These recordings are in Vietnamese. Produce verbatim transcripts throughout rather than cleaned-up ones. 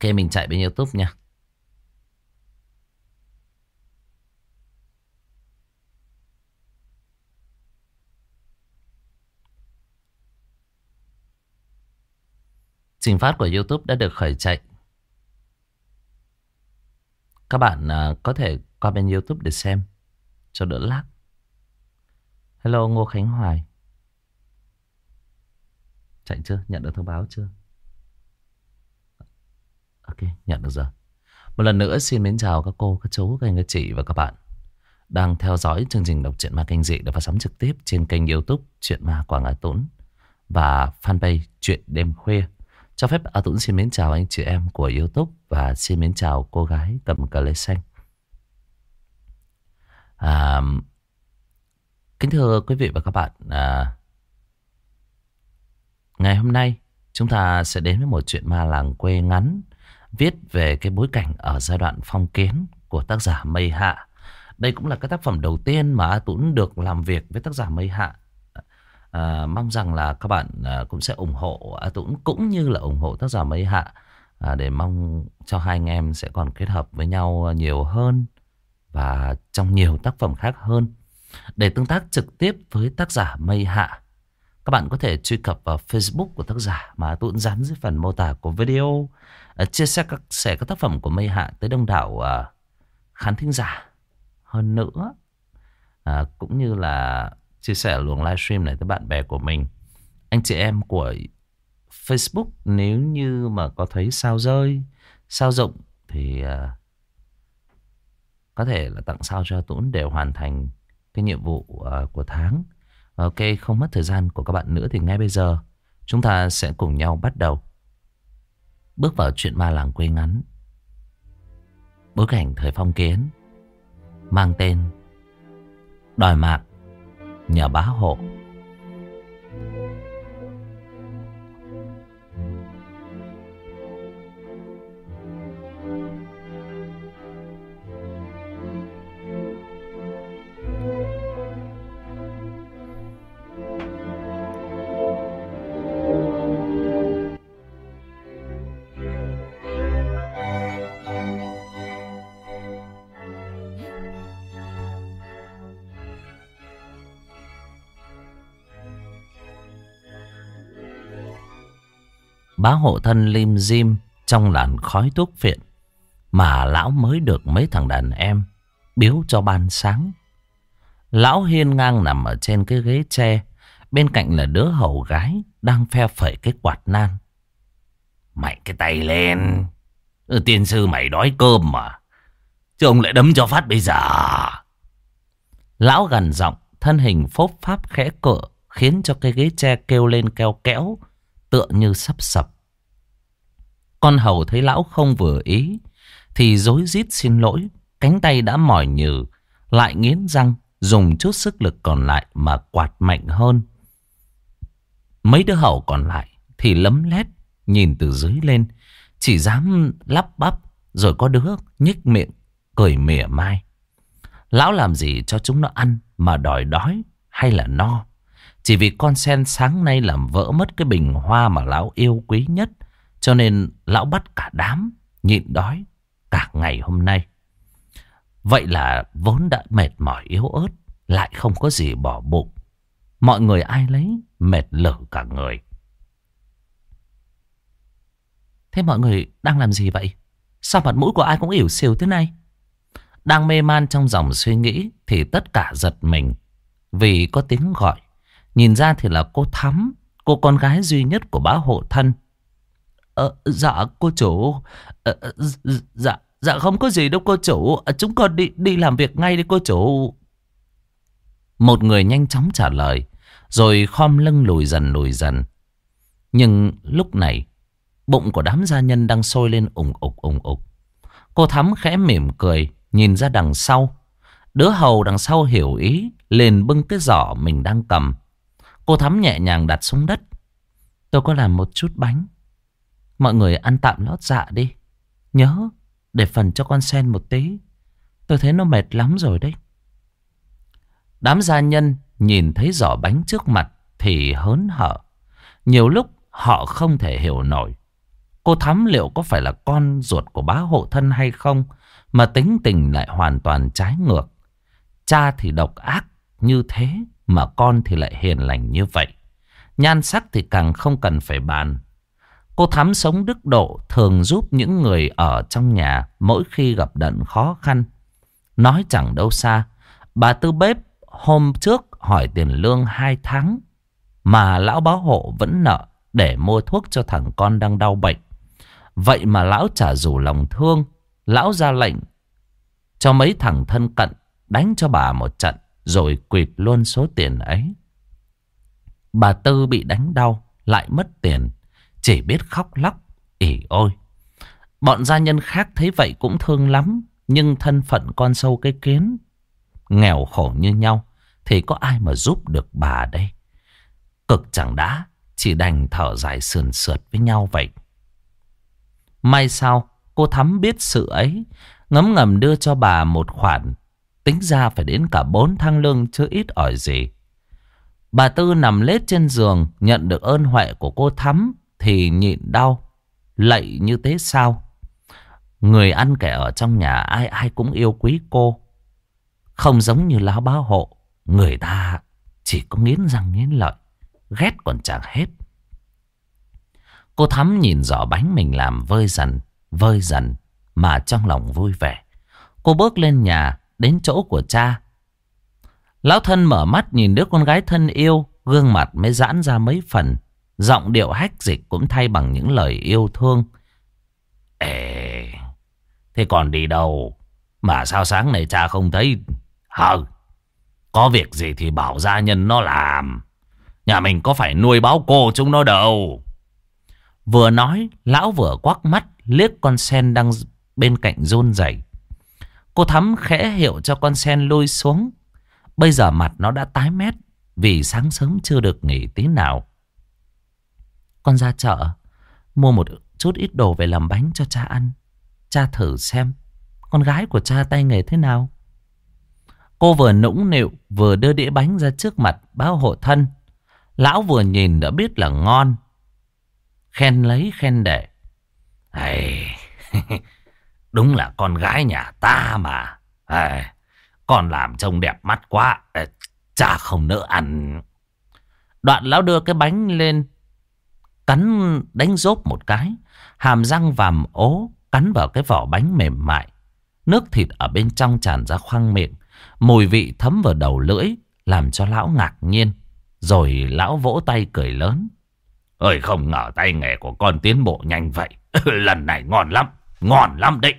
Ok, mình chạy bên YouTube nha. Trình phát của YouTube đã được khởi chạy. Các bạn uh, có thể qua bên YouTube để xem cho đỡ lag. Hello Ngô Khánh Hoài. Chạy chưa? Nhận được thông báo chưa? Ok, nhận được rồi. Một lần nữa xin mến chào các cô, các chú, các anh, các chị và các bạn đang theo dõi chương trình đọc truyện ma kinh dị được phát sóng trực tiếp trên kênh YouTube Truyện Ma Quảng Á Tũng và fanpage Truyện Đêm Khuya. Cho phép A Tũng xin mến chào anh chị em của YouTube và xin mến chào cô gái cầm cờ lê xanh. À, kính thưa quý vị và các bạn, à, ngày hôm nay chúng ta sẽ đến với một chuyện ma làng quê ngắn viết về cái bối cảnh ở giai đoạn phong kiến của tác giả Mây Hạ. Đây cũng là cái tác phẩm đầu tiên mà A Tũng được làm việc với tác giả Mây Hạ. À, mong rằng là các bạn à, cũng sẽ ủng hộ A Tũng cũng như là ủng hộ tác giả Mây Hạ, à, để mong cho hai anh em sẽ còn kết hợp với nhau nhiều hơn và trong nhiều tác phẩm khác hơn. Để tương tác trực tiếp với tác giả Mây Hạ, các bạn có thể truy cập vào Facebook của tác giả mà A Tũng dán dưới phần mô tả của video, à, chia sẻ các, sẻ các tác phẩm của Mây Hạ tới đông đảo à, khán thính giả hơn nữa, à, cũng như là chia sẻ luồng livestream này tới bạn bè của mình. Anh chị em của Facebook nếu như mà có thấy sao rơi, sao rụng thì uh, có thể là tặng sao cho Tũng để hoàn thành cái nhiệm vụ uh, của tháng. Ok, không mất thời gian của các bạn nữa thì ngay bây giờ chúng ta sẽ cùng nhau bắt đầu bước vào chuyện ma làng quê ngắn, bối cảnh thời phong kiến, mang tên Đòi Mạng Nhà Bá Hộ. Bá hộ thân lim dim trong làn khói thuốc phiện mà lão mới được mấy thằng đàn em biếu cho ban sáng. Lão hiên ngang nằm ở trên cái ghế tre, bên cạnh là đứa hầu gái đang phe phẩy cái quạt nan. Mạnh cái tay lên, ừ, tiên sư mày đói cơm mà, chứ ông lại đấm cho phát bây giờ. Lão gằn giọng, thân hình phốp pháp khẽ cựa khiến cho cái ghế tre kêu lên keo kẽo, tựa như sắp sập. Con hầu thấy lão không vừa ý thì rối rít xin lỗi, cánh tay đã mỏi nhừ, lại nghiến răng dùng chút sức lực còn lại mà quạt mạnh hơn. Mấy đứa hầu còn lại thì lấm lét nhìn từ dưới lên, chỉ dám lắp bắp, rồi có đứa nhếch miệng cười mỉa mai. Lão làm gì cho chúng nó ăn mà đòi đói hay là no? Chỉ vì con sen sáng nay làm vỡ mất cái bình hoa mà lão yêu quý nhất, cho nên lão bắt cả đám nhịn đói cả ngày hôm nay. Vậy là vốn đã mệt mỏi yếu ớt, lại không có gì bỏ bụng. Mọi người ai lấy mệt lử cả người. Thế mọi người đang làm gì vậy? Sao mặt mũi của ai cũng ỉu xìu thế này? Đang mê man trong dòng suy nghĩ thì tất cả giật mình vì có tiếng gọi. Nhìn ra thì là cô Thắm, cô con gái duy nhất của bá hộ thân. Ờ, dạ cô chủ, ờ, dạ, dạ không có gì đâu cô chủ, chúng con đi đi làm việc ngay đi cô chủ. Một người nhanh chóng trả lời, rồi khom lưng lùi dần lùi dần. Nhưng lúc này, bụng của đám gia nhân đang sôi lên ủng ục ủng ục. Cô Thắm khẽ mỉm cười, nhìn ra đằng sau. Đứa hầu đằng sau hiểu ý, liền bưng cái giỏ mình đang cầm. Cô Thắm nhẹ nhàng đặt xuống đất. Tôi có làm một chút bánh, mọi người ăn tạm lót dạ đi. Nhớ để phần cho con sen một tí, tôi thấy nó mệt lắm rồi đấy. Đám gia nhân nhìn thấy giỏ bánh trước mặt thì hớn hở. Nhiều lúc họ không thể hiểu nổi Cô Thắm liệu có phải là con ruột của bá hộ thân hay không mà tính tình lại hoàn toàn trái ngược. Cha thì độc ác như thế mà con thì lại hiền lành như vậy. Nhan sắc thì càng không cần phải bàn. Cô Thắm sống đức độ, thường giúp những người ở trong nhà mỗi khi gặp đận khó khăn. Nói chẳng đâu xa, bà Tư bếp hôm trước hỏi tiền lương hai tháng mà lão báo hộ vẫn nợ để mua thuốc cho thằng con đang đau bệnh. Vậy mà lão chả rủ lòng thương, lão ra lệnh cho mấy thằng thân cận đánh cho bà một trận rồi quỵt luôn số tiền ấy. Bà Tư bị đánh đau lại mất tiền, chỉ biết khóc lóc ỉ ôi. Bọn gia nhân khác thấy vậy cũng thương lắm, nhưng thân phận con sâu cái kiến, nghèo khổ như nhau thì có ai mà giúp được bà đây. Cực chẳng đã, chỉ đành thở dài sườn sượt với nhau vậy. May sao cô Thắm biết sự ấy, ngấm ngầm đưa cho bà một khoản, tính ra phải đến cả bốn tháng lương chứ ít ỏi gì. Bà Tư nằm lết trên giường, nhận được ơn huệ của cô Thắm thì nhịn đau, lạy như thế sao? Người ăn kẻ ở trong nhà ai ai cũng yêu quý cô. Không giống như lão bá hộ, người ta chỉ có nghiến răng nghiến lợi, ghét còn chẳng hết. Cô Thắm nhìn giỏ bánh mình làm vơi dần, vơi dần mà trong lòng vui vẻ. Cô bước lên nhà, đến chỗ của cha. Lão thân mở mắt nhìn đứa con gái thân yêu, gương mặt mới giãn ra mấy phần. Giọng điệu hách dịch cũng thay bằng những lời yêu thương. Ê, thế còn đi đâu mà sao sáng nay cha không thấy? Hờ, có việc gì thì bảo gia nhân nó làm. Nhà mình có phải nuôi báo cô chúng nó đâu. Vừa nói, lão vừa quắc mắt liếc con sen đang bên cạnh run rẩy. Cô Thắm khẽ hiệu cho con sen lui xuống. Bây giờ mặt nó đã tái mét vì sáng sớm chưa được nghỉ tí nào. Con ra chợ mua một chút ít đồ về làm bánh cho cha ăn. Cha thử xem con gái của cha tay nghề thế nào. Cô vừa nũng nịu vừa đưa đĩa bánh ra trước mặt báo hộ thân. Lão vừa nhìn đã biết là ngon, khen lấy khen để. Hey, đúng là con gái nhà ta mà. Hey, con làm trông đẹp mắt quá, cha không nỡ ăn. Đoạn lão đưa cái bánh lên, cắn đánh rốp một cái, hàm răng vàm ố cắn vào cái vỏ bánh mềm mại. Nước thịt ở bên trong tràn ra khoang miệng, mùi vị thấm vào đầu lưỡi, làm cho lão ngạc nhiên. Rồi lão vỗ tay cười lớn. Ơi, không ngờ tay nghề của con tiến bộ nhanh vậy. Lần này ngon lắm, ngon lắm đấy.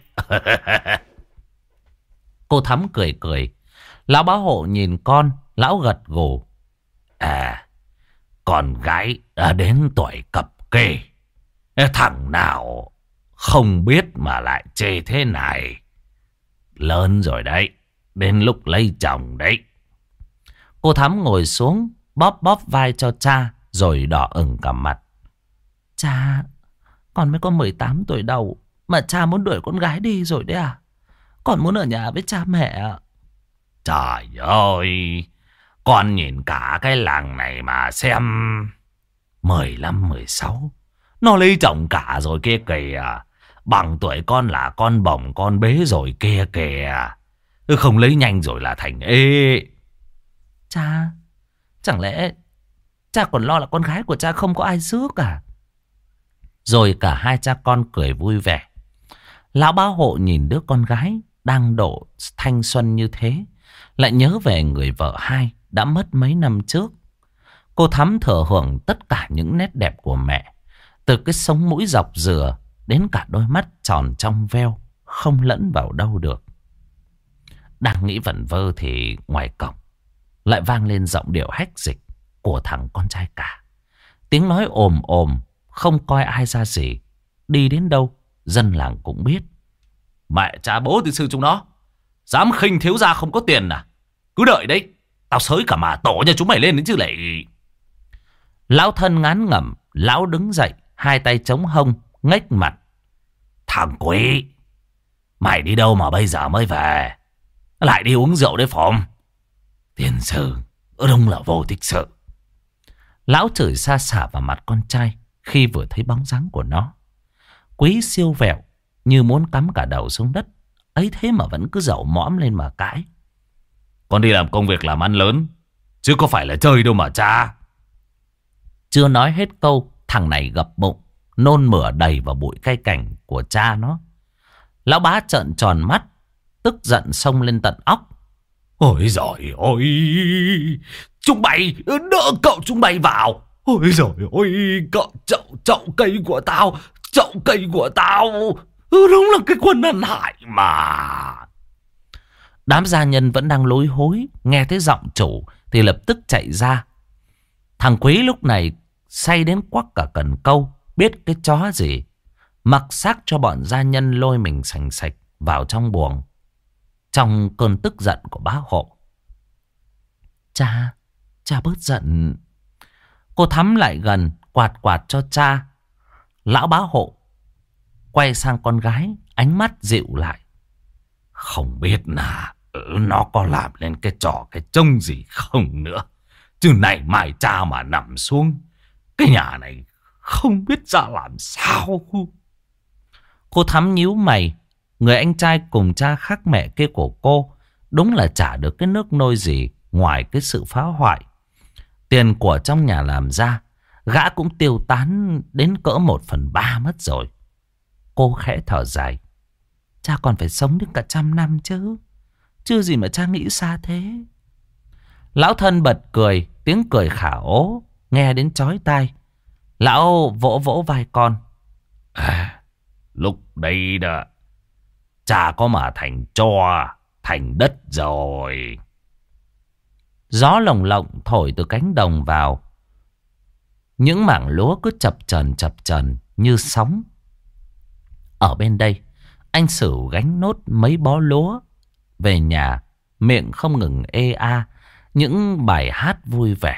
Cô Thắm cười cười. Lão báo hộ nhìn con, lão gật gù. À, con gái đã đến tuổi cập kê, thằng nào không biết mà lại chê thế này. Lớn rồi đấy, đến lúc lấy chồng đấy. Cô Thắm ngồi xuống, bóp bóp vai cho cha, rồi đỏ ửng cả mặt. Cha, con mới có mười tám tuổi đầu mà cha muốn đuổi con gái đi rồi đấy à? Con muốn ở nhà với cha mẹ. Trời ơi, con nhìn cả cái làng này mà xem. Mười lăm, mười sáu, nó lấy chồng cả rồi kia kìa. Bằng tuổi con là con bồng con bế rồi kia kìa. Không lấy nhanh rồi là thành ê. Cha, chẳng lẽ cha còn lo là con gái của cha không có ai rước à? Rồi cả hai cha con cười vui vẻ. Lão báo hộ nhìn đứa con gái đang độ thanh xuân như thế, lại nhớ về người vợ hai đã mất mấy năm trước. Cô Thắm thừa hưởng tất cả những nét đẹp của mẹ, từ cái sống mũi dọc dừa đến cả đôi mắt tròn trong veo, không lẫn vào đâu được. Đang nghĩ vẩn vơ thì ngoài cổng lại vang lên giọng điệu hách dịch của thằng con trai cả. Tiếng nói ồm ồm, không coi ai ra gì. Đi đến đâu dân làng cũng biết. Mẹ cha bố từ sư chúng nó dám khinh thiếu gia không có tiền à? Cứ đợi đấy, tao xới cả mà tổ nhà chúng mày lên đến chứ lại. Lão thân ngán ngẩm, lão đứng dậy, hai tay chống hông, nghếch mặt. Thằng Quý, mày đi đâu mà bây giờ mới về? Lại đi uống rượu đấy phỏng. Tiền sư đúng là vô tích sự. Lão chửi xa xả vào mặt con trai khi vừa thấy bóng dáng của nó. Quý siêu vẹo như muốn cắm cả đầu xuống đất. Ấy thế mà vẫn cứ dậu mõm lên mà cãi. Con đi làm công việc làm ăn lớn, chứ có phải là chơi đâu mà cha. Chưa nói hết câu, thằng này gập bụng, nôn mửa đầy vào bụi cây cảnh của cha nó. Lão bá trợn tròn mắt, tức giận xông lên tận óc. Ôi giời ơi, chúng bay, đỡ cậu chúng bay vào. Ôi giời ơi, cậu chậu chậu cây của tao, chậu cây của tao, đúng là cái quân ăn hại mà. Đám gia nhân vẫn đang lối hối, nghe thấy giọng chủ thì lập tức chạy ra. Thằng Quý lúc này say đến quắc cả cần câu, biết cái chó gì, mặc xác cho bọn gia nhân lôi mình sành sạch vào trong buồng. Trong cơn tức giận của bá hộ. Cha, cha bớt giận. Cô Thắm lại gần, quạt quạt cho cha. Lão bá hộ quay sang con gái, ánh mắt dịu lại. Không biết là nó có làm lên cái trò cái trông gì không nữa, chứ này mai cha mà nằm xuống, cái nhà này không biết ra làm sao. Cô Thắm nhíu mày. Người anh trai cùng cha khác mẹ kia của cô đúng là chả được cái nước nôi gì ngoài cái sự phá hoại. Tiền của trong nhà làm ra, gã cũng tiêu tán đến cỡ một phần ba mất rồi. Cô khẽ thở dài. Cha còn phải sống đến cả trăm năm chứ. Chưa gì mà cha nghĩ xa thế. Lão thân bật cười, tiếng cười khả ố, nghe đến chói tai. Lão vỗ vỗ vai con. À, lúc đây đó, cha có mà thành tro, thành đất rồi. Gió lồng lộng thổi từ cánh đồng vào. Những mảng lúa cứ chập chờn chập chờn như sóng. Ở bên đây, anh Sửu gánh nốt mấy bó lúa về nhà, miệng không ngừng ê a những bài hát vui vẻ.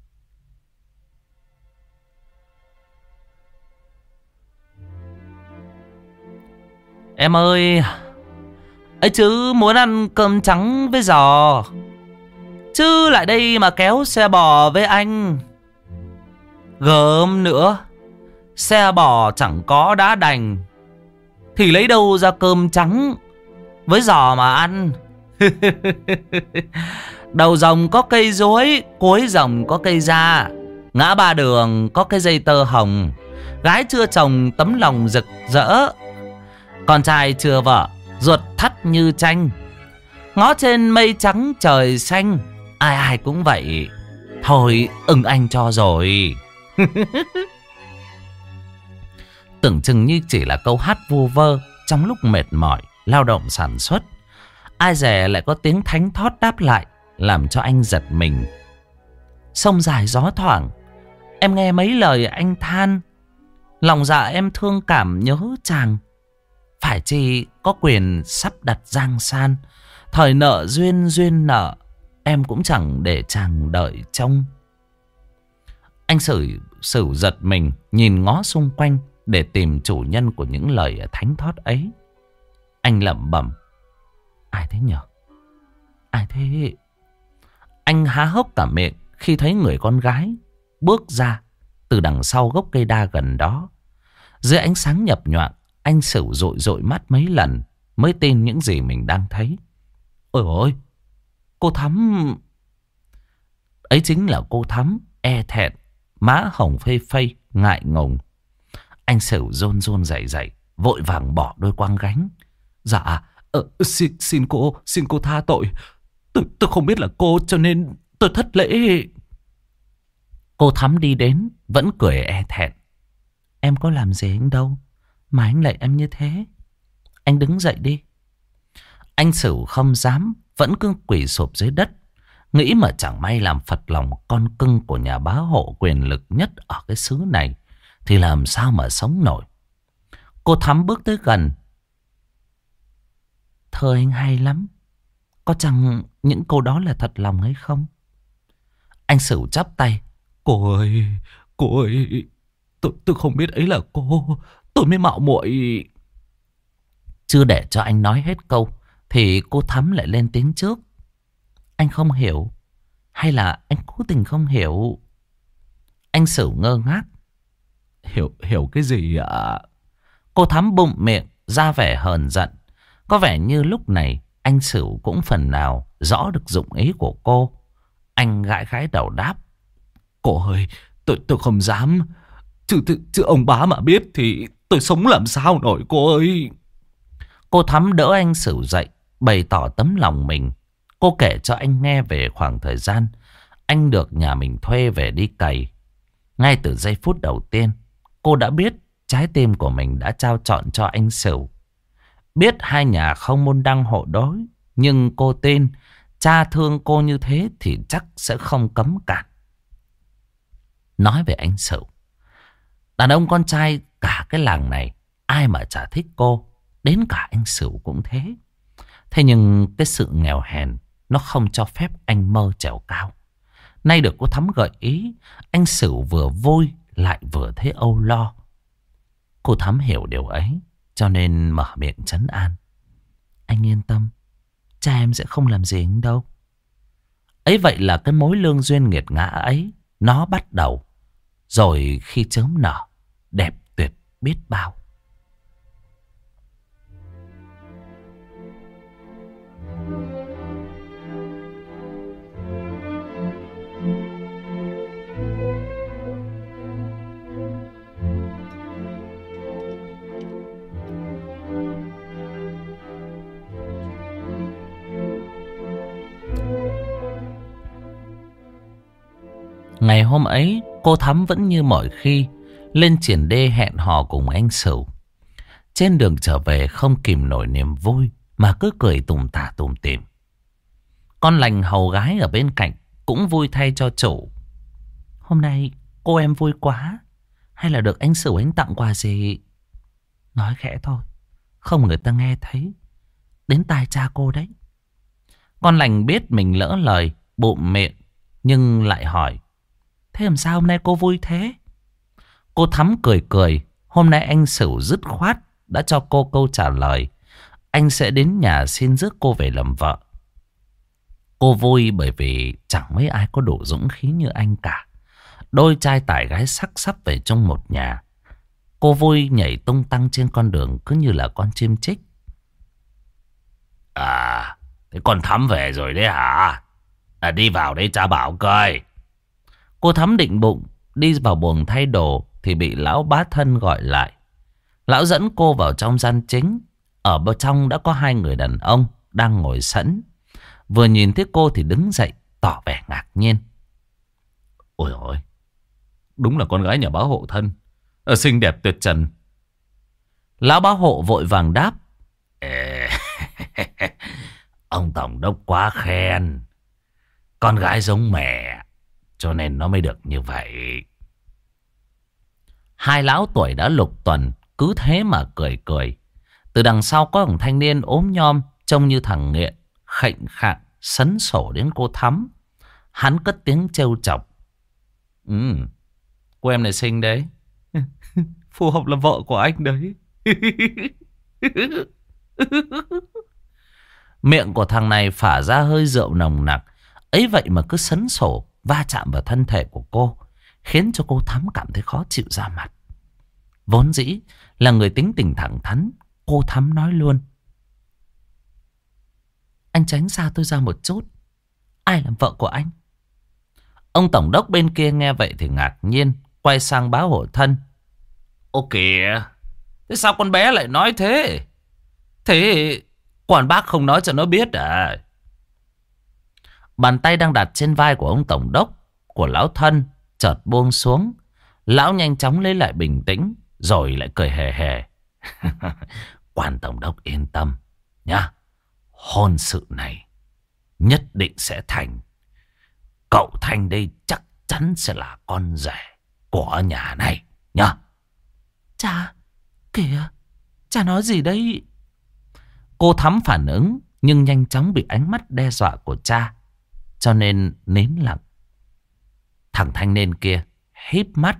Em ơi, ấy chứ muốn ăn cơm trắng với giò, chứ lại đây mà kéo xe bò với anh. Gớm nữa, xe bò chẳng có đá đành, thì lấy đâu ra cơm trắng với giò mà ăn. Đầu dòng có cây dối, cuối dòng có cây da, ngã ba đường có cái dây tơ hồng. Gái chưa chồng tấm lòng rực rỡ, con trai chưa vợ ruột thắt như tranh. Ngó trên mây trắng trời xanh, ai ai cũng vậy. Thôi ưng anh cho rồi. Tưởng chừng như chỉ là câu hát vu vơ trong lúc mệt mỏi lao động sản xuất. Ai dè lại có tiếng thánh thót đáp lại, làm cho anh giật mình. Sông dài gió thoảng, em nghe mấy lời anh than. Lòng dạ em thương cảm nhớ chàng. Phải chi có quyền sắp đặt giang san, thời nợ duyên duyên nợ, em cũng chẳng để chàng đợi trông. Anh Sửu Sửu giật mình, nhìn ngó xung quanh để tìm chủ nhân của những lời thánh thót ấy. Anh lẩm bẩm. Ai thế nhở? Ai thế? Anh há hốc cả miệng khi thấy người con gái bước ra từ đằng sau gốc cây đa gần đó. Dưới ánh sáng nhập nhoạng, anh Sửu dội dội mắt mấy lần mới tin những gì mình đang thấy. Ôi ôi, cô Thắm! Ấy chính là cô Thắm, e thẹn, má hồng phây phây, ngại ngùng. Anh Sửu rôn rôn dậy dậy, vội vàng bỏ đôi quang gánh. Dạ, ờ, xin, xin cô, xin cô tha tội. Tôi, tôi không biết là cô cho nên tôi thất lễ. Cô Thắm đi đến, vẫn cười e thẹn. Em có làm gì anh đâu mà anh lạy em như thế. Anh đứng dậy đi. Anh Sửu không dám, vẫn cứ quỳ sụp dưới đất. Nghĩ mà chẳng may làm phật lòng con cưng của nhà bá hộ quyền lực nhất ở cái xứ này, thì làm sao mà sống nổi. Cô Thắm bước tới gần. Thơ anh hay lắm, có chăng những câu đó là thật lòng hay không? Anh Sửu chắp tay. Cô ơi, cô ơi, tôi, tôi không biết ấy là cô, tôi mới mạo muội. Chưa để cho anh nói hết câu thì cô Thắm lại lên tiếng trước. Anh không hiểu, hay là anh cố tình không hiểu? Anh Sửu ngơ ngác. Hiểu, hiểu cái gì ạ? Cô Thắm bụng miệng ra vẻ hờn giận. Có vẻ như lúc này anh Sửu cũng phần nào rõ được dụng ý của cô. Anh gãi gãi đầu đáp. Cô ơi, tôi, tôi không dám. Chứ, chứ, chứ ông bá mà biết thì tôi sống làm sao nổi cô ơi. Cô Thắm đỡ anh Sửu dậy, bày tỏ tấm lòng mình. Cô kể cho anh nghe về khoảng thời gian anh được nhà mình thuê về đi cày. Ngay từ giây phút đầu tiên, cô đã biết trái tim của mình đã trao trọn cho anh Sửu. Biết hai nhà không môn đăng hộ đối, nhưng cô tin cha thương cô như thế thì chắc sẽ không cấm cản. Nói về anh Sửu, đàn ông con trai cả cái làng này, ai mà chả thích cô. Đến cả anh Sửu cũng thế. Thế nhưng cái sự nghèo hèn nó không cho phép anh mơ trèo cao. Nay được cô Thắm gợi ý, anh Sửu vừa vui lại vừa thấy âu lo. Cô Thắm hiểu điều ấy, cho nên mở miệng trấn an. Anh yên tâm, cha em sẽ không làm gì anh đâu. Ấy vậy là cái mối lương duyên nghiệt ngã ấy nó bắt đầu. Rồi khi chớm nở, đẹp tuyệt biết bao. Ngày hôm ấy, cô Thắm vẫn như mọi khi lên triển đê hẹn hò cùng anh Sửu. Trên đường trở về không kìm nổi niềm vui mà cứ cười tủm tả tủm tỉm. Con Lành hầu gái ở bên cạnh cũng vui thay cho chủ. Hôm nay cô em vui quá, hay là được anh Sửu anh tặng quà gì? Nói khẽ thôi, không người ta nghe thấy, đến tai cha cô đấy. Con Lành biết mình lỡ lời, bụm miệng, nhưng lại hỏi. Thế làm sao hôm nay cô vui thế? Cô Thắm cười cười. Hôm nay anh Sửu dứt khoát đã cho cô câu trả lời. Anh sẽ đến nhà xin rước cô về làm vợ. Cô vui bởi vì chẳng mấy ai có đủ dũng khí như anh cả. Đôi trai tài gái sắc sắp về trong một nhà. Cô vui nhảy tung tăng trên con đường cứ như là con chim chích. À, thế con Thắm về rồi đấy hả? À, đi vào đây cha bảo coi. Cô Thắm định bụng đi vào buồng thay đồ thì bị lão bá thân gọi lại. Lão dẫn cô vào trong gian chính. Ở bên trong đã có hai người đàn ông đang ngồi sẵn. Vừa nhìn thấy cô thì đứng dậy tỏ vẻ ngạc nhiên. Ôi ôi, đúng là con gái nhà bá hộ thân, ở xinh đẹp tuyệt trần. Lão bá hộ vội vàng đáp. Ê, ông tổng đốc quá khen. Con gái giống mẹ, cho nên nó mới được như vậy. Hai lão tuổi đã lục tuần cứ thế mà cười cười. Từ đằng sau có thằng thanh niên ốm nhom trông như thằng nghiện, khệnh khạng sấn sổ đến cô Thắm. Hắn cất tiếng trêu chọc. Ừ, cô em này xinh đấy. Phù hợp là vợ của anh đấy. Miệng của thằng này phả ra hơi rượu nồng nặc. Ấy vậy mà cứ sấn sổ va chạm vào thân thể của cô, khiến cho cô Thắm cảm thấy khó chịu ra mặt. Vốn dĩ là người tính tình thẳng thắn, cô Thắm nói luôn. Anh tránh xa tôi ra một chút. Ai làm vợ của anh? Ông tổng đốc bên kia nghe vậy thì ngạc nhiên, quay sang bá hộ thân. Ô kìa, thế sao con bé lại nói thế? Thế quản bác không nói cho nó biết à? Bàn tay đang đặt trên vai của ông tổng đốc, của lão thân, chợt buông xuống. Lão nhanh chóng lấy lại bình tĩnh, rồi lại cười hề hề. Quan tổng đốc yên tâm nhá. Hôn sự này nhất định sẽ thành. Cậu Thanh đây chắc chắn sẽ là con rể của nhà này nhá. Cha, kìa, cha nói gì đấy? Cô Thắm phản ứng, nhưng nhanh chóng bị ánh mắt đe dọa của cha, cho nên nín lặng. Thằng thanh niên kia híp mắt.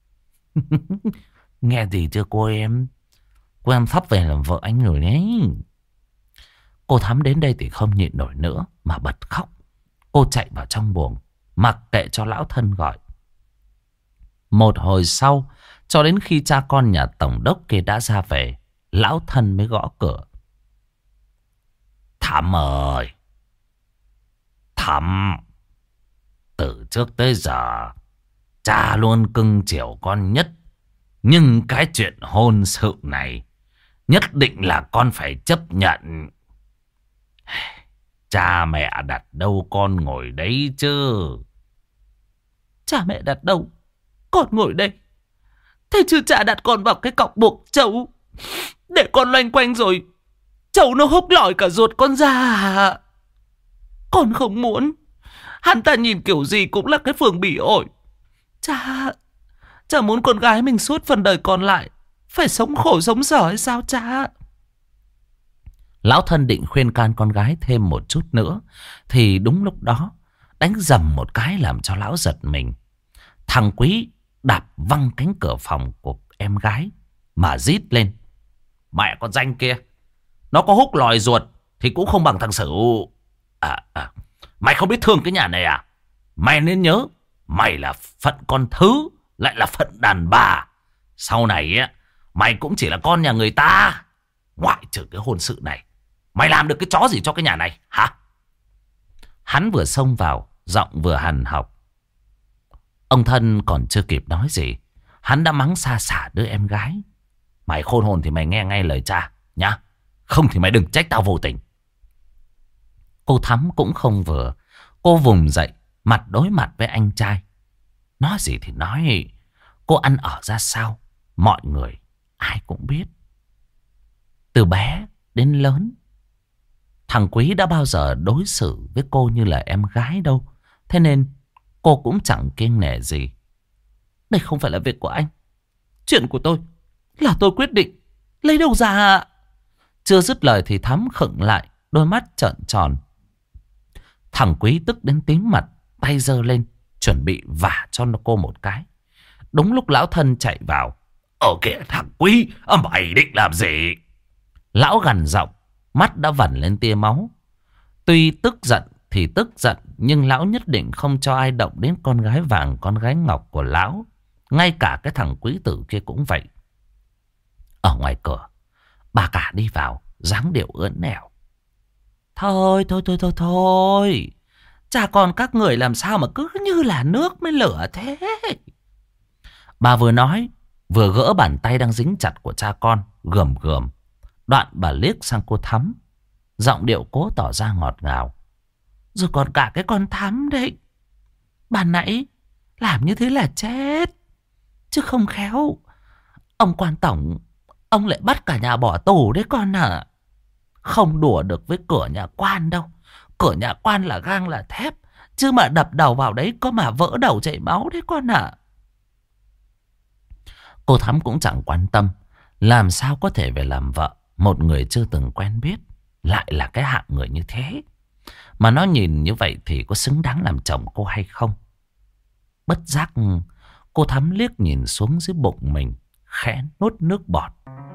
Nghe gì chưa cô em? Cô em sắp về làm vợ anh rồi đấy. Cô Thắm đến đây thì không nhịn nổi nữa mà bật khóc. Cô chạy vào trong buồng, mặc kệ cho lão thân gọi. Một hồi sau, Cho đến khi cha con nhà tổng đốc kia đã ra về, lão thân mới gõ cửa. Thắm ơi! Thắm! Từ trước tới giờ, cha luôn cưng chiều con nhất. Nhưng cái chuyện hôn sự này, nhất định là con phải chấp nhận. Cha mẹ đặt đâu con ngồi đấy chứ. Cha mẹ đặt đâu con ngồi đây? Thế chứ cha đặt con vào cái cọc buộc trâu, để con loanh quanh rồi trâu nó húc lòi cả ruột con ra à? Con không muốn. Hắn ta nhìn kiểu gì cũng là cái phường bỉ ổi. Cha Cha muốn con gái mình suốt phần đời còn lại phải sống khổ sống sở hay sao cha? Lão thân định khuyên can con gái thêm một chút nữa, thì đúng lúc đó đánh dầm một cái làm cho lão giật mình. Thằng Quý đạp văng cánh cửa phòng của em gái mà rít lên. Mẹ con danh kia, nó có húc lòi ruột thì cũng không bằng thằng Sửu. À, à, mày không biết thương cái nhà này à? Mày nên nhớ, mày là phận con thứ, lại là phận đàn bà. Sau này á, mày cũng chỉ là con nhà người ta. Ngoại trừ cái hôn sự này, mày làm được cái chó gì cho cái nhà này hả? Hắn vừa xông vào, giọng vừa hằn học. Ông thân còn chưa kịp nói gì, hắn đã mắng xa xả đứa em gái. Mày khôn hồn thì mày nghe ngay lời cha nhá, không thì mày đừng trách tao vô tình. Cô Thắm cũng không vừa. Cô vùng dậy, mặt đối mặt với anh trai. Nói gì thì nói, cô ăn ở ra sao, mọi người ai cũng biết. Từ bé đến lớn, thằng Quý đã bao giờ đối xử với cô như là em gái đâu. Thế nên cô cũng chẳng kiêng nể gì. Đây không phải là việc của anh. Chuyện của tôi là tôi quyết định. Lấy đâu ra? Chưa dứt lời thì Thắm khựng lại, đôi mắt trợn tròn. Thằng Quý tức đến tím mặt, tay giơ lên chuẩn bị vả cho nó cô một cái. Đúng lúc lão thân chạy vào. Ờ kìa thằng Quý, mày định làm gì? Lão gằn giọng, mắt đã vẩn lên tia máu. Tuy tức giận thì tức giận, nhưng lão nhất định không cho ai động đến con gái vàng con gái ngọc của lão. Ngay cả cái thằng quý tử kia cũng vậy. Ở ngoài cửa, bà cả đi vào, dáng điệu ưỡn nẻo. Thôi thôi thôi thôi thôi, cha con các người làm sao mà cứ như là nước với lửa thế? Bà vừa nói vừa gỡ bàn tay đang dính chặt của cha con, gườm gườm. Đoạn bà liếc sang cô Thắm, giọng điệu cố tỏ ra ngọt ngào. Rồi còn cả cái con Thắm đấy, ban nãy làm như thế là chết, chứ không khéo ông quan tổng, ông lại bắt cả nhà bỏ tù đấy con à. Không đùa được với cửa nhà quan đâu. Cửa nhà quan là gang là thép, chứ mà đập đầu vào đấy có mà vỡ đầu chảy máu đấy con à. Cô Thắm cũng chẳng quan tâm. Làm sao có thể về làm vợ một người chưa từng quen biết, lại là cái hạng người như thế. Mà nó nhìn như vậy thì có xứng đáng làm chồng cô hay không? Bất giác cô Thắm liếc nhìn xuống dưới bụng mình, khẽ nuốt nước bọt.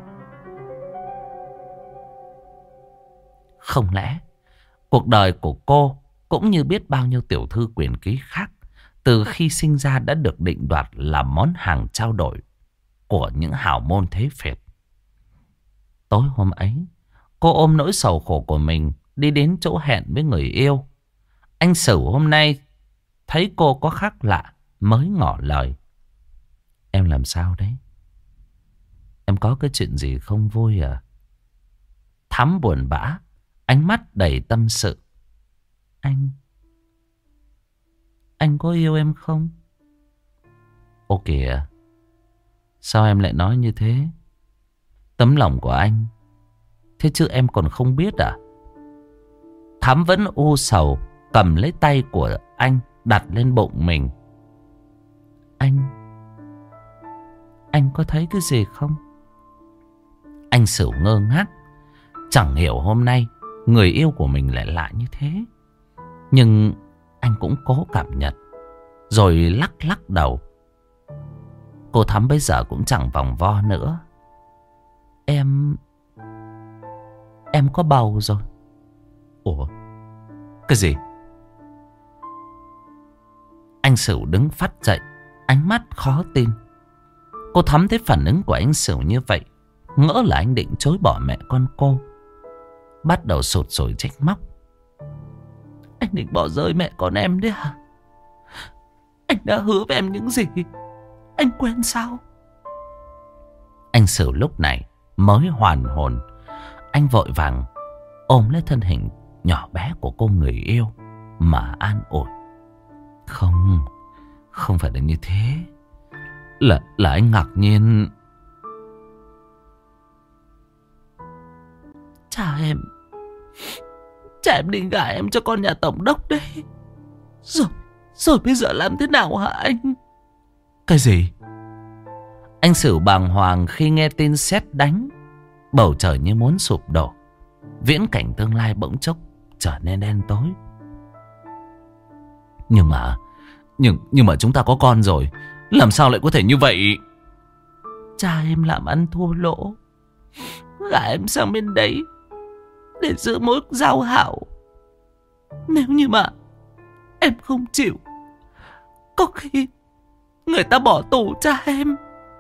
Không lẽ cuộc đời của cô cũng như biết bao nhiêu tiểu thư quyền quý khác, từ khi sinh ra đã được định đoạt là món hàng trao đổi của những hào môn thế Việt? Tối hôm ấy, cô ôm nỗi sầu khổ của mình đi đến chỗ hẹn với người yêu. Anh Sửu hôm nay thấy cô có khác lạ mới ngỏ lời. Em làm sao đấy? Em có cái chuyện gì không vui à? Thắm buồn bã, ánh mắt đầy tâm sự. Anh Anh có yêu em không? Ô kìa, sao em lại nói như thế? Tấm lòng của anh, thế chứ em còn không biết à? Thắm vẫn u sầu, cầm lấy tay của anh đặt lên bụng mình. Anh Anh có thấy cái gì không? Anh Sửu ngơ ngác, chẳng hiểu hôm nay người yêu của mình lại lạ như thế. Nhưng anh cũng cố cảm nhận, rồi lắc lắc đầu. Cô Thắm bây giờ cũng chẳng vòng vo nữa. Em Em có bầu rồi. Ủa? Cái gì? Anh Sửu đứng phắt dậy, ánh mắt khó tin. Cô Thắm thấy phản ứng của anh Sửu như vậy, ngỡ là anh định chối bỏ mẹ con cô, bắt đầu sụt sùi trách móc. Anh định bỏ rơi mẹ con em đấy hả? Anh đã hứa với em những gì? Anh quên sao? Anh Sửu lúc này mới hoàn hồn. Anh vội vàng ôm lấy thân hình nhỏ bé của cô người yêu mà an ủi. Không, không phải là như thế. Là, là anh ngạc nhiên. Cha em Cha em định gả em cho con nhà tổng đốc đấy. Rồi, rồi bây giờ làm thế nào hả anh? Cái gì? Anh Sửu bàng hoàng khi nghe tin sét đánh. Bầu trời như muốn sụp đổ. Viễn cảnh tương lai bỗng chốc trở nên đen tối. Nhưng mà Nhưng, nhưng mà chúng ta có con rồi, làm sao lại có thể như vậy? Cha em làm ăn thua lỗ, gả em sang bên đấy để giữ mối giao hảo. Nếu như mà em không chịu, có khi người ta bỏ tù cha em.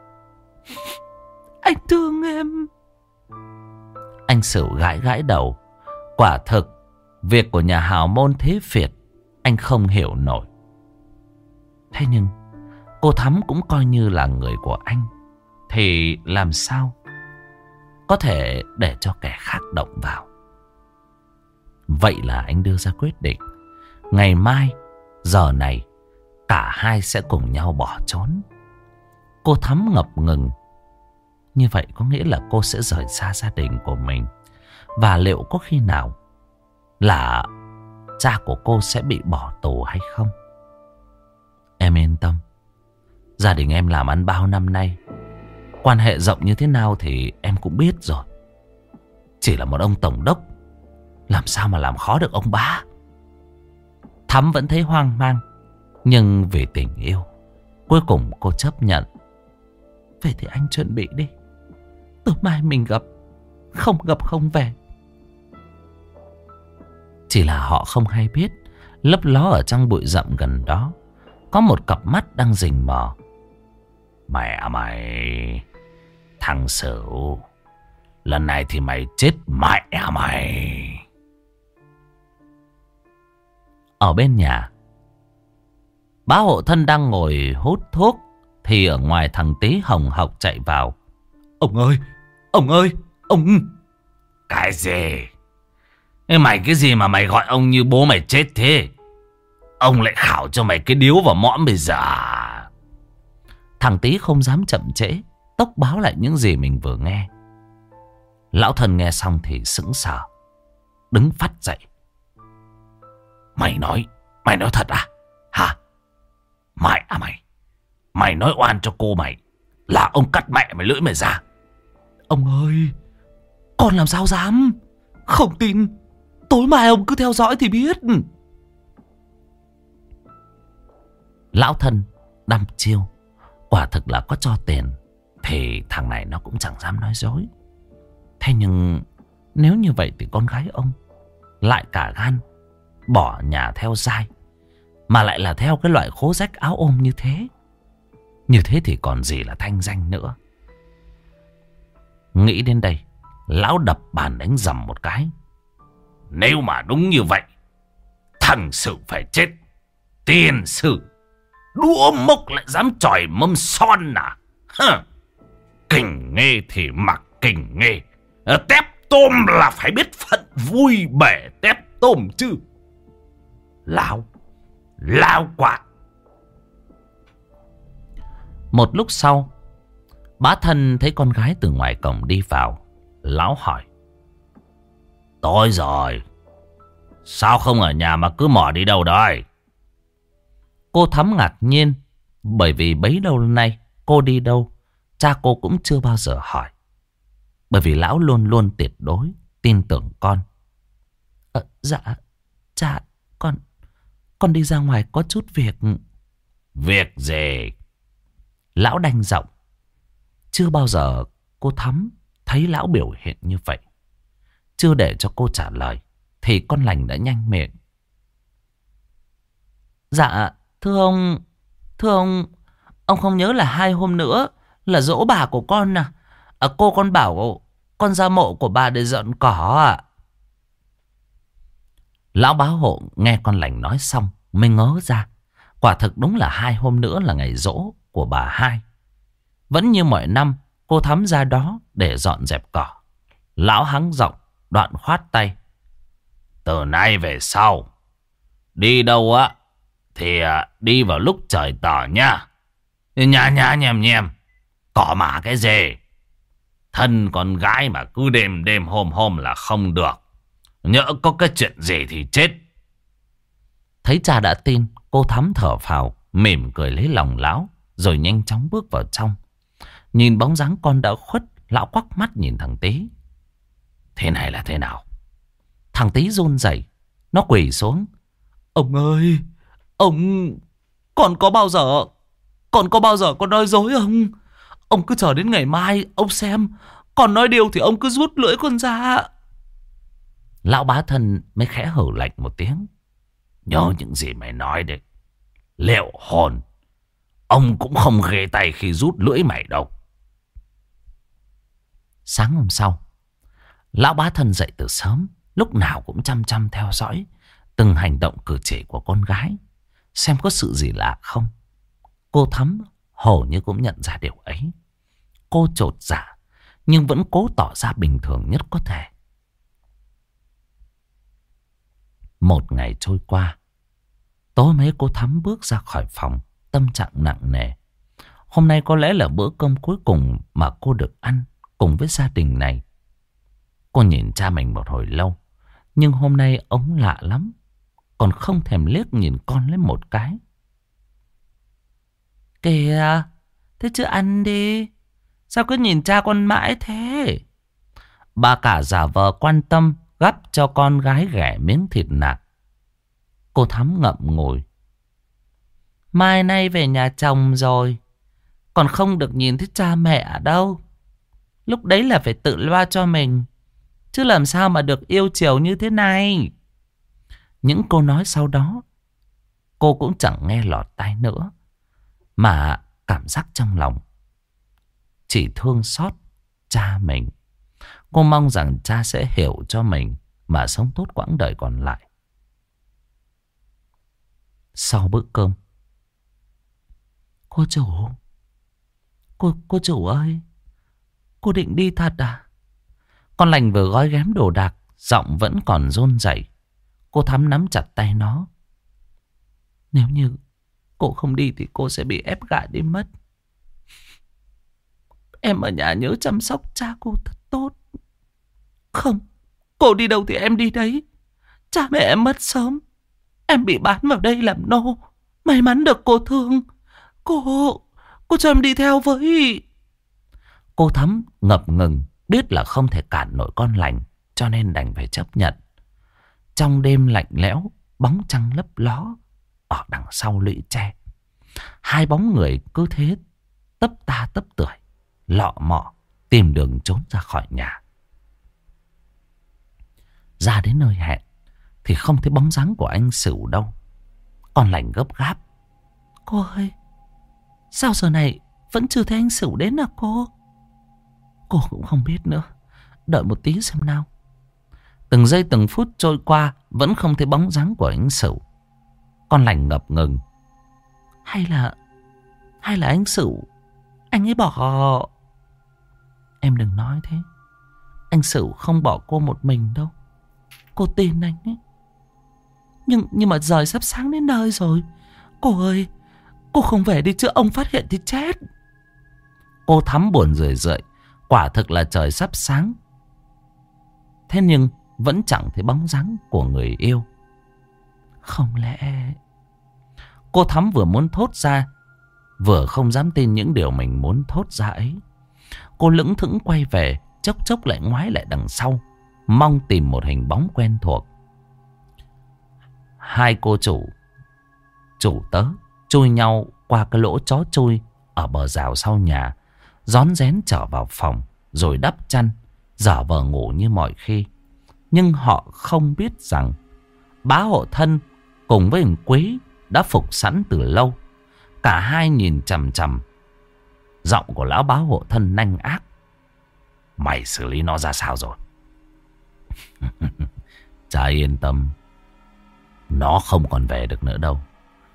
Anh thương em. Anh Sửu gãi gãi đầu. Quả thực, việc của nhà hào môn thế Việt anh không hiểu nổi. Thế nhưng cô Thắm cũng coi như là người của anh, thì làm sao có thể để cho kẻ khác động vào. Vậy là anh đưa ra quyết định. Ngày mai giờ này cả hai sẽ cùng nhau bỏ trốn. Cô Thắm ngập ngừng. Như vậy có nghĩa là cô sẽ rời xa gia đình của mình. Và liệu có khi nào là cha của cô sẽ bị bỏ tù hay không? Em yên tâm. Gia đình em làm ăn bao năm nay, quan hệ rộng như thế nào thì em cũng biết rồi. Chỉ là một ông tổng đốc, làm sao mà làm khó được ông bá. Thắm vẫn thấy hoang mang, nhưng vì tình yêu, cuối cùng cô chấp nhận. Vậy thì anh chuẩn bị đi, tối mai mình gặp. Không gặp không về. Chỉ là họ không hay biết, lấp ló ở trong bụi rậm gần đó có một cặp mắt đang rình mò. Mẹ mày, thằng Sửu, lần này thì mày chết mẹ mày. Ở bên nhà, bá hộ thân đang ngồi hút thuốc, thì ở ngoài thằng Tý hồng hộc chạy vào. Ông ơi, ông ơi, ông... Cái gì? Ê mày, cái gì mà mày gọi ông như bố mày chết thế? Ông lại khảo cho mày cái điếu vào mõm bây giờ. Thằng Tý không dám chậm trễ, tốc báo lại những gì mình vừa nghe. Lão thân nghe xong thì sững sờ, đứng phắt dậy. Mày nói, mày nói thật à? Hả? Mày à mày, mày nói oan cho cô mày là ông cắt mẹ mày lưỡi mày ra. Ông ơi, con làm sao dám. Không tin, tối mai ông cứ theo dõi thì biết. Lão thân đăm chiêu. Quả thực là có cho tiền thì thằng này nó cũng chẳng dám nói dối. Thế nhưng nếu như vậy thì con gái ông lại cả gan bỏ nhà theo giai, mà lại là theo cái loại khố rách áo ôm như thế. Như thế thì còn gì là thanh danh nữa. Nghĩ đến đây, lão đập bàn đánh rầm một cái. Nếu mà đúng như vậy, thằng Sửu phải chết. Tiền sử đũa mốc lại dám chòi mâm son à? Hả? Kình nghê thì mặc kình nghê. Tép tôm là phải biết phận vui bể tép tôm chứ. Lão, lão quả. Một lúc sau, bá thân thấy con gái từ ngoài cổng đi vào. Lão hỏi. Tối rồi, sao không ở nhà mà cứ mò đi đâu đấy? Cô Thắm ngạc nhiên, bởi vì bấy lâu nay cô đi đâu, cha cô cũng chưa bao giờ hỏi. Bởi vì lão luôn luôn tuyệt đối tin tưởng con. Ờ, dạ, cha, con, con đi ra ngoài có chút việc. Việc gì? Lão đanh giọng. Chưa bao giờ cô Thắm thấy lão biểu hiện như vậy. Chưa để cho cô trả lời thì con lành đã nhanh miệng. Dạ, thưa ông, thưa ông, ông không nhớ là hai hôm nữa Là giỗ bà của con à? À cô con bảo con ra mộ của bà để dọn cỏ à? Lão báo hộ nghe con lành nói xong mới ngớ ra. Quả thực đúng là hai hôm nữa là ngày giỗ của bà hai. Vẫn như mọi năm, cô Thắm ra đó để dọn dẹp cỏ. Lão hắng giọng, đoạn khoát tay. Từ nay về sau, đi đâu á thì đi vào lúc trời tỏ nha. Nha nha nhèm nhèm, cỏ mả cái gì. Thân con gái mà cứ đêm đêm hôm hôm là không được. Nhỡ có cái chuyện gì thì chết. Thấy cha đã tin, cô Thắm thở phào, mỉm cười lấy lòng lão, rồi nhanh chóng bước vào trong. Nhìn bóng dáng con đã khuất, lão quắc mắt nhìn thằng Tý. Thế này là thế nào? Thằng Tý run rẩy, nó quỳ xuống. Ông ơi, ông... Còn có bao giờ... Còn có bao giờ con nói dối ông? Ông cứ chờ đến ngày mai, ông xem. Còn nói điều thì ông cứ rút lưỡi con ra. Lão bá thân mới khẽ hử lạnh một tiếng. Nhớ những gì mày nói đấy. Liệu hồn, ông cũng không ghê tay khi rút lưỡi mày đâu. Sáng hôm sau, lão bá thân dậy từ sớm, lúc nào cũng chăm chăm theo dõi từng hành động cử chỉ của con gái, xem có sự gì lạ không. Cô Thắm hầu như cũng nhận ra điều ấy. Cô chột dạ nhưng vẫn cố tỏ ra bình thường nhất có thể. Một ngày trôi qua, tối mấy cô Thắm bước ra khỏi phòng, tâm trạng nặng nề. Hôm nay có lẽ là bữa cơm cuối cùng mà cô được ăn cùng với gia đình này. Cô nhìn cha mình một hồi lâu, nhưng hôm nay ông lạ lắm, còn không thèm liếc nhìn con lấy một cái. Kìa, thế chứ ăn đi. Sao cứ nhìn cha con mãi thế? Bà cả giả vờ quan tâm, gắp cho con gái ghẻ miếng thịt nạc. Cô Thắm ngậm ngùi. Mai nay về nhà chồng rồi, còn không được nhìn thấy cha mẹ đâu. Lúc đấy là phải tự loa cho mình, chứ làm sao mà được yêu chiều như thế này. Những câu nói sau đó cô cũng chẳng nghe lọt tai nữa, mà cảm giác trong lòng chỉ thương xót cha mình. Cô mong rằng cha sẽ hiểu cho mình mà sống tốt quãng đời còn lại. Sau bữa cơm, Cô chủ, Cô, cô chủ ơi, cô định đi thật à? Con lành vừa gói ghém đồ đạc, giọng vẫn còn run rẩy. Cô Thắm nắm chặt tay nó. Nếu như cô không đi thì cô sẽ bị ép gả đi mất. Em ở nhà nhớ chăm sóc cha cô thật tốt. Không, cô đi đâu thì em đi đấy. Cha mẹ em mất sớm, em bị bán vào đây làm nô. May mắn được cô thương. Cô, cô cho em đi theo với. Cô Thắm ngập ngừng, biết là không thể cản nổi con lành, cho nên đành phải chấp nhận. Trong đêm lạnh lẽo, bóng trăng lấp ló ở đằng sau lũy tre. Hai bóng người cứ thế tấp ta tấp tưởi, lọ mọ tìm đường trốn ra khỏi nhà. Ra đến nơi hẹn thì không thấy bóng dáng của anh Sửu đâu. Con lành gấp gáp. Cô ơi, sao giờ này vẫn chưa thấy anh Sửu đến à cô? Cô cũng không biết nữa. Đợi một tí xem nào. Từng giây từng phút trôi qua, vẫn không thấy bóng dáng của anh Sửu. Con lành ngập ngừng. Hay là Hay là anh Sửu, anh ấy bỏ. Em đừng nói thế. Anh Sửu không bỏ cô một mình đâu. Cô tin anh ấy. Nhưng nhưng mà trời sắp sáng đến nơi rồi. Cô ơi, cô không về đi chứ ông phát hiện thì chết. Cô Thắm buồn rười rượi. Quả thực là trời sắp sáng. Thế nhưng vẫn chẳng thấy bóng dáng của người yêu. Không lẽ... Cô Thắm vừa muốn thốt ra, vừa không dám tin những điều mình muốn thốt ra ấy. Cô lững thững quay về, chốc chốc lại ngoái lại đằng sau, mong tìm một hình bóng quen thuộc. Hai cô chủ Chủ tớ chui nhau qua cái lỗ chó chui ở bờ rào sau nhà, rón rén trở vào phòng, rồi đắp chăn, giả vờ ngủ như mọi khi. Nhưng họ không biết rằng bá hộ thân cùng với thằng Quý đã phục sẵn từ lâu. Cả hai nhìn chằm chằm Giọng của lão báo hộ thân nanh ác. Mày xử lý nó ra sao rồi? Cha yên tâm, nó không còn về được nữa đâu.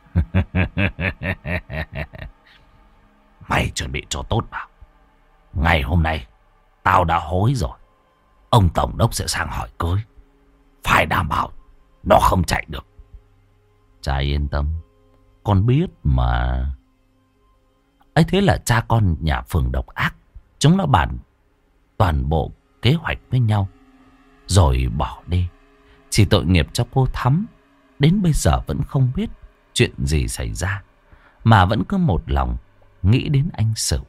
Mày chuẩn bị cho tốt vào. Ngày hôm nay tao đã hối rồi. Ông tổng đốc sẽ sang hỏi cưới. Phải đảm bảo nó không chạy được. Cha yên tâm, con biết mà. Ấy thế là cha con nhà Phường độc ác, chúng nó bàn toàn bộ kế hoạch với nhau rồi bỏ đi. Chỉ tội nghiệp cho cô Thắm, đến bây giờ vẫn không biết chuyện gì xảy ra, mà vẫn cứ một lòng nghĩ đến anh Sửu.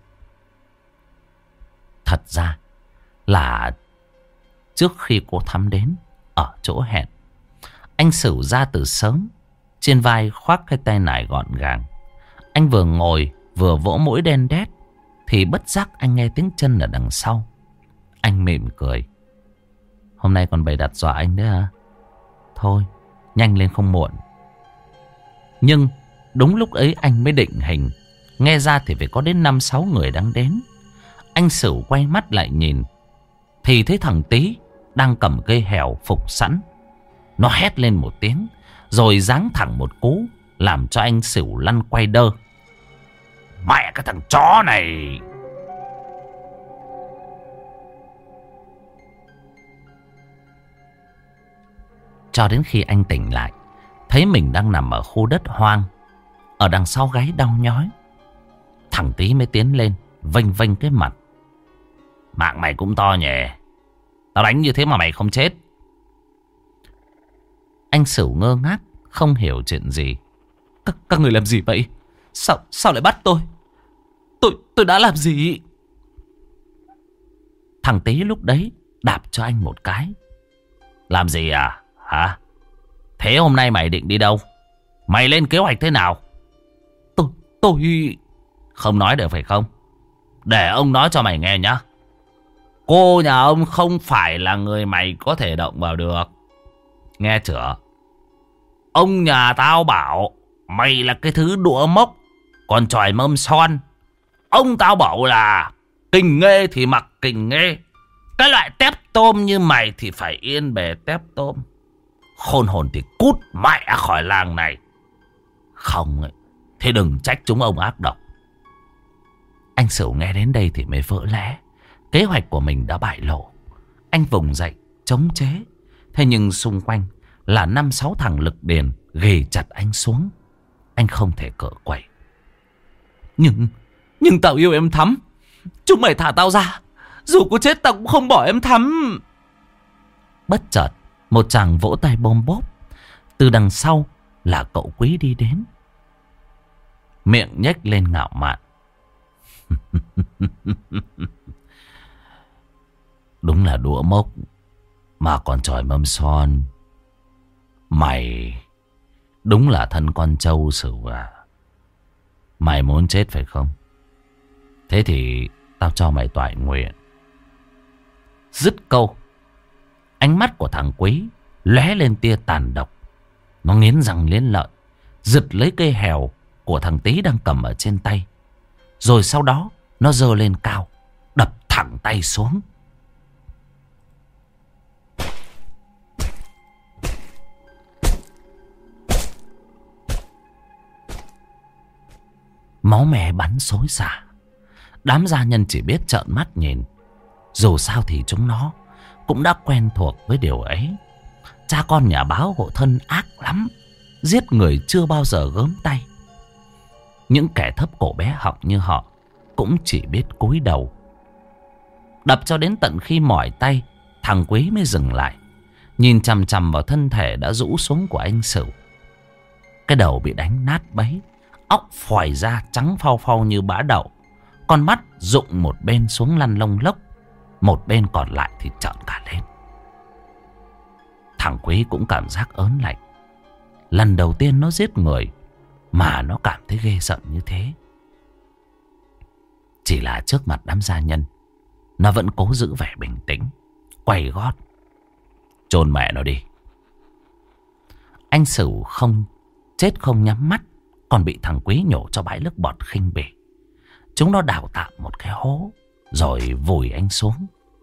Thật ra là trước khi cô Thắm đến ở chỗ hẹn, anh Sửu ra từ sớm, trên vai khoác cái tay nải gọn gàng. Anh vừa ngồi vừa vỗ mũi đen đét thì bất giác anh nghe tiếng chân ở đằng sau. Anh mỉm cười. Hôm nay còn bày đặt dọa anh đấy à? Thôi, nhanh lên không muộn. Nhưng đúng lúc ấy anh mới định hình. Nghe ra thì phải có đến năm sáu người đang đến. Anh Sửu quay mắt lại nhìn thì thấy thằng Tý đang cầm cây hèo phục sẵn. Nó hét lên một tiếng rồi giáng thẳng một cú làm cho anh Sửu lăn quay đơ. Mẹ cái thằng chó này! Cho đến khi anh tỉnh lại, thấy mình đang nằm ở khu đất hoang, ở đằng sau gáy đau nhói. Thằng Tý mới tiến lên, vênh vênh cái mặt. Mạng mày cũng to nhỉ. Tao đánh như thế mà mày không chết. Anh Sửu ngơ ngác, không hiểu chuyện gì. Các, các người làm gì vậy? Sao, sao lại bắt tôi? Tôi, tôi đã làm gì? Thằng Tý lúc đấy đạp cho anh một cái. Làm gì à? Hả? Thế hôm nay mày định đi đâu? Mày lên kế hoạch thế nào? Tôi... tôi... Không nói được phải không? Để ông nói cho mày nghe nhá. Cô nhà ông không phải là người mày có thể động vào được. Nghe chưa? Ông nhà tao bảo mày là cái thứ đũa mốc, còn tròi mâm son. Ông tao bảo là kình nghê thì mặc kình nghê. Cái loại tép tôm như mày thì phải yên bề tép tôm. Khôn hồn thì cút mẹ khỏi làng này. Không ấy, thì đừng trách chúng ông ác độc. Anh Sửu nghe đến đây thì mới vỡ lẽ. Kế hoạch của mình đã bại lộ. Anh vùng dậy chống chế. Thế nhưng xung quanh là năm sáu thằng lực điền ghì chặt anh xuống. Anh không thể cựa quậy. Nhưng Nhưng tao yêu em Thắm. Chúng mày thả tao ra. Dù có chết tao cũng không bỏ em Thắm. Bất chợt một chàng vỗ tay bôm bốp. Từ đằng sau là cậu Quý đi đến, miệng nhếch lên ngạo mạn. Đúng là đũa mốc mà còn tròi mâm son. Mày đúng là thân con trâu Sửu à. Mày muốn chết phải không? Thế thì tao cho mày toại nguyện. Dứt câu, ánh mắt của thằng Quý lóe lên tia tàn độc. Nó nghiến răng nghiến lợi, giật lấy cây hèo của thằng Tý đang cầm ở trên tay. Rồi sau đó nó giơ lên cao, đập thẳng tay xuống. Máu me bắn xối xả. Đám gia nhân chỉ biết trợn mắt nhìn. Dù sao thì chúng nó cũng đã quen thuộc với điều ấy. Cha con nhà báo hộ thân ác lắm, giết người chưa bao giờ gớm tay. Những kẻ thấp cổ bé họng như họ cũng chỉ biết cúi đầu. Đập cho đến tận khi mỏi tay, thằng Quý mới dừng lại, nhìn chằm chằm vào thân thể đã rũ xuống của anh Sửu. Cái đầu bị đánh nát bấy, óc phòi ra trắng phau phau như bã đậu. Con mắt rụng một bên xuống lăn lông lốc, một bên còn lại thì trợn cả lên. Thằng Quý cũng cảm giác ớn lạnh. Lần đầu tiên nó giết người mà nó cảm thấy ghê sợ như thế. Chỉ là trước mặt đám gia nhân, nó vẫn cố giữ vẻ bình tĩnh, quay gót. Chôn mẹ nó đi. Anh Sửu không chết không nhắm mắt, còn bị thằng Quý nhổ cho bãi nước bọt khinh bỉ. Chúng nó đào tạm một cái hố rồi vùi anh xuống.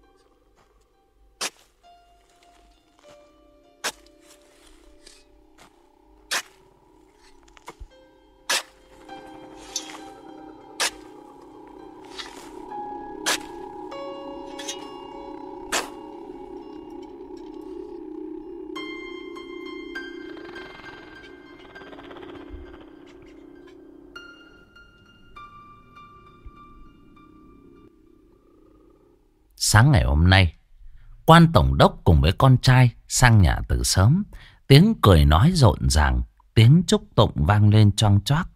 Sáng ngày hôm nay, quan tổng đốc cùng với con trai sang nhà từ sớm. Tiếng cười nói rộn ràng, tiếng chúc tụng vang lên choang choác.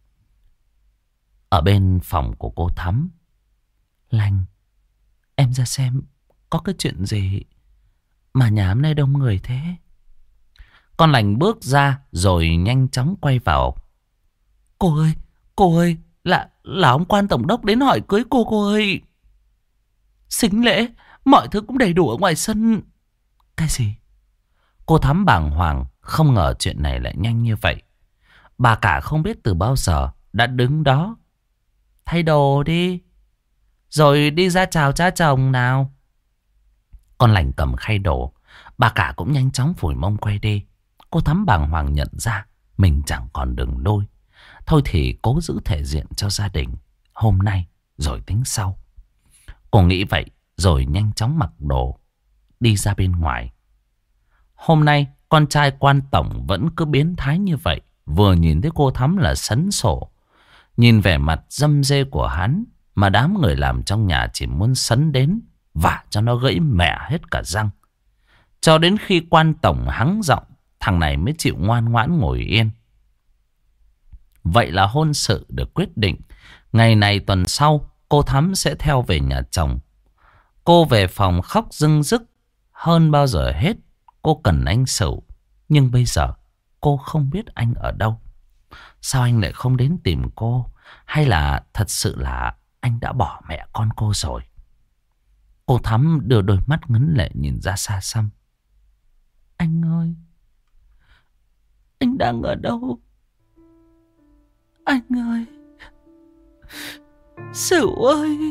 Ở bên phòng của cô Thắm: Lành, em ra xem có cái chuyện gì mà nhà hôm nay đông người thế. Con Lành bước ra rồi nhanh chóng quay vào. Cô ơi, cô ơi, là, là ông quan tổng đốc đến hỏi cưới cô cô ơi. Sính lễ, mọi thứ cũng đầy đủ ở ngoài sân. Cái gì? Cô Thắm bàng hoàng, không ngờ chuyện này lại nhanh như vậy. Bà cả không biết từ bao giờ đã đứng đó. Thay đồ đi, rồi đi ra chào cha chồng nào. Con Lành cầm khay đồ, bà cả cũng nhanh chóng phủi mông quay đi. Cô Thắm bàng hoàng nhận ra mình chẳng còn đường lui. Thôi thì cố giữ thể diện cho gia đình hôm nay rồi tính sau. Cô nghĩ vậy rồi nhanh chóng mặc đồ đi ra bên ngoài. Hôm nay con trai quan tổng vẫn cứ biến thái như vậy. Vừa nhìn thấy cô Thắm là sấn sổ. Nhìn vẻ mặt dâm dê của hắn mà đám người làm trong nhà chỉ muốn sấn đến vả cho nó gãy mẹ hết cả răng. Cho đến khi quan tổng hắng giọng, thằng này mới chịu ngoan ngoãn ngồi yên. Vậy là hôn sự được quyết định. Ngày này tuần sau cô Thắm sẽ theo về nhà chồng. Cô về phòng khóc rưng rức. Hơn bao giờ hết cô cần anh Sửu. Nhưng bây giờ cô không biết anh ở đâu. Sao anh lại không đến tìm cô? Hay là thật sự là anh đã bỏ mẹ con cô rồi? Cô Thắm đưa đôi mắt ngấn lệ nhìn ra xa xăm. Anh ơi, anh đang ở đâu? Anh ơi, Sửu ơi.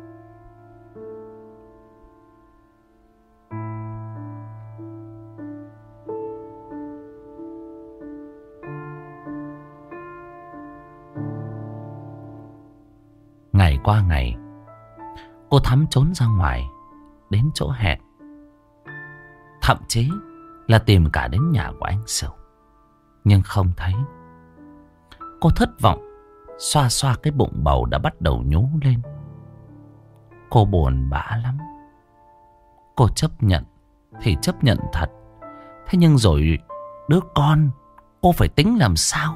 Ngày qua ngày, cô Thắm trốn ra ngoài, đến chỗ hẹn. Thậm chí là tìm cả đến nhà của anh Sửu, nhưng không thấy. Cô thất vọng, xoa xoa cái bụng bầu đã bắt đầu nhú lên. Cô buồn bã lắm. Cô chấp nhận thì chấp nhận thật. Thế nhưng rồi đứa con cô phải tính làm sao?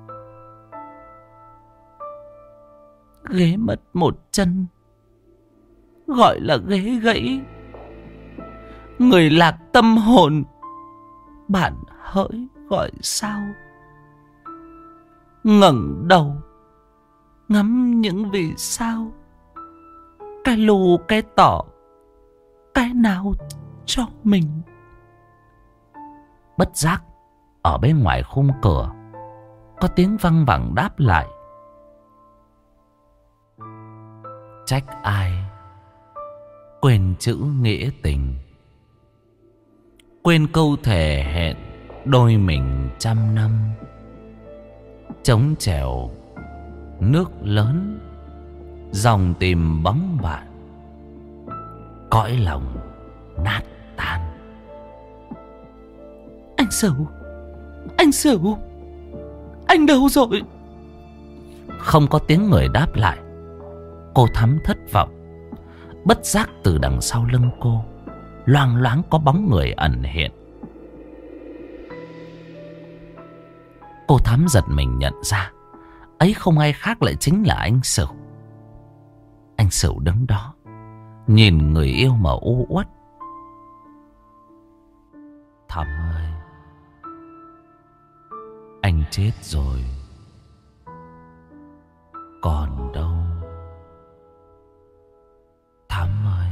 Ghế mất một chân, gọi là ghế gãy. Người lạc tâm hồn, bạn hỡi gọi sao? Ngẩng đầu ngắm những vì sao, cái lù cái tỏ, cái nào cho mình. Bất giác ở bên ngoài khung cửa có tiếng văng vẳng đáp lại. Trách ai quên chữ nghĩa tình, quên câu thề hẹn đôi mình trăm năm. Trống chèo nước lớn, dòng tìm bóng bạn, cõi lòng nát tan. Anh Sửu, anh Sửu, anh đâu rồi? Không có tiếng người đáp lại. Cô Thắm thất vọng. Bất giác từ đằng sau lưng cô loang loáng có bóng người ẩn hiện. Cô Thắm giật mình nhận ra ấy không ai khác lại chính là anh Sửu. Anh Sửu đứng đó nhìn người yêu mà u uất. Thắm ơi, anh chết rồi, còn đâu. Thắm ơi.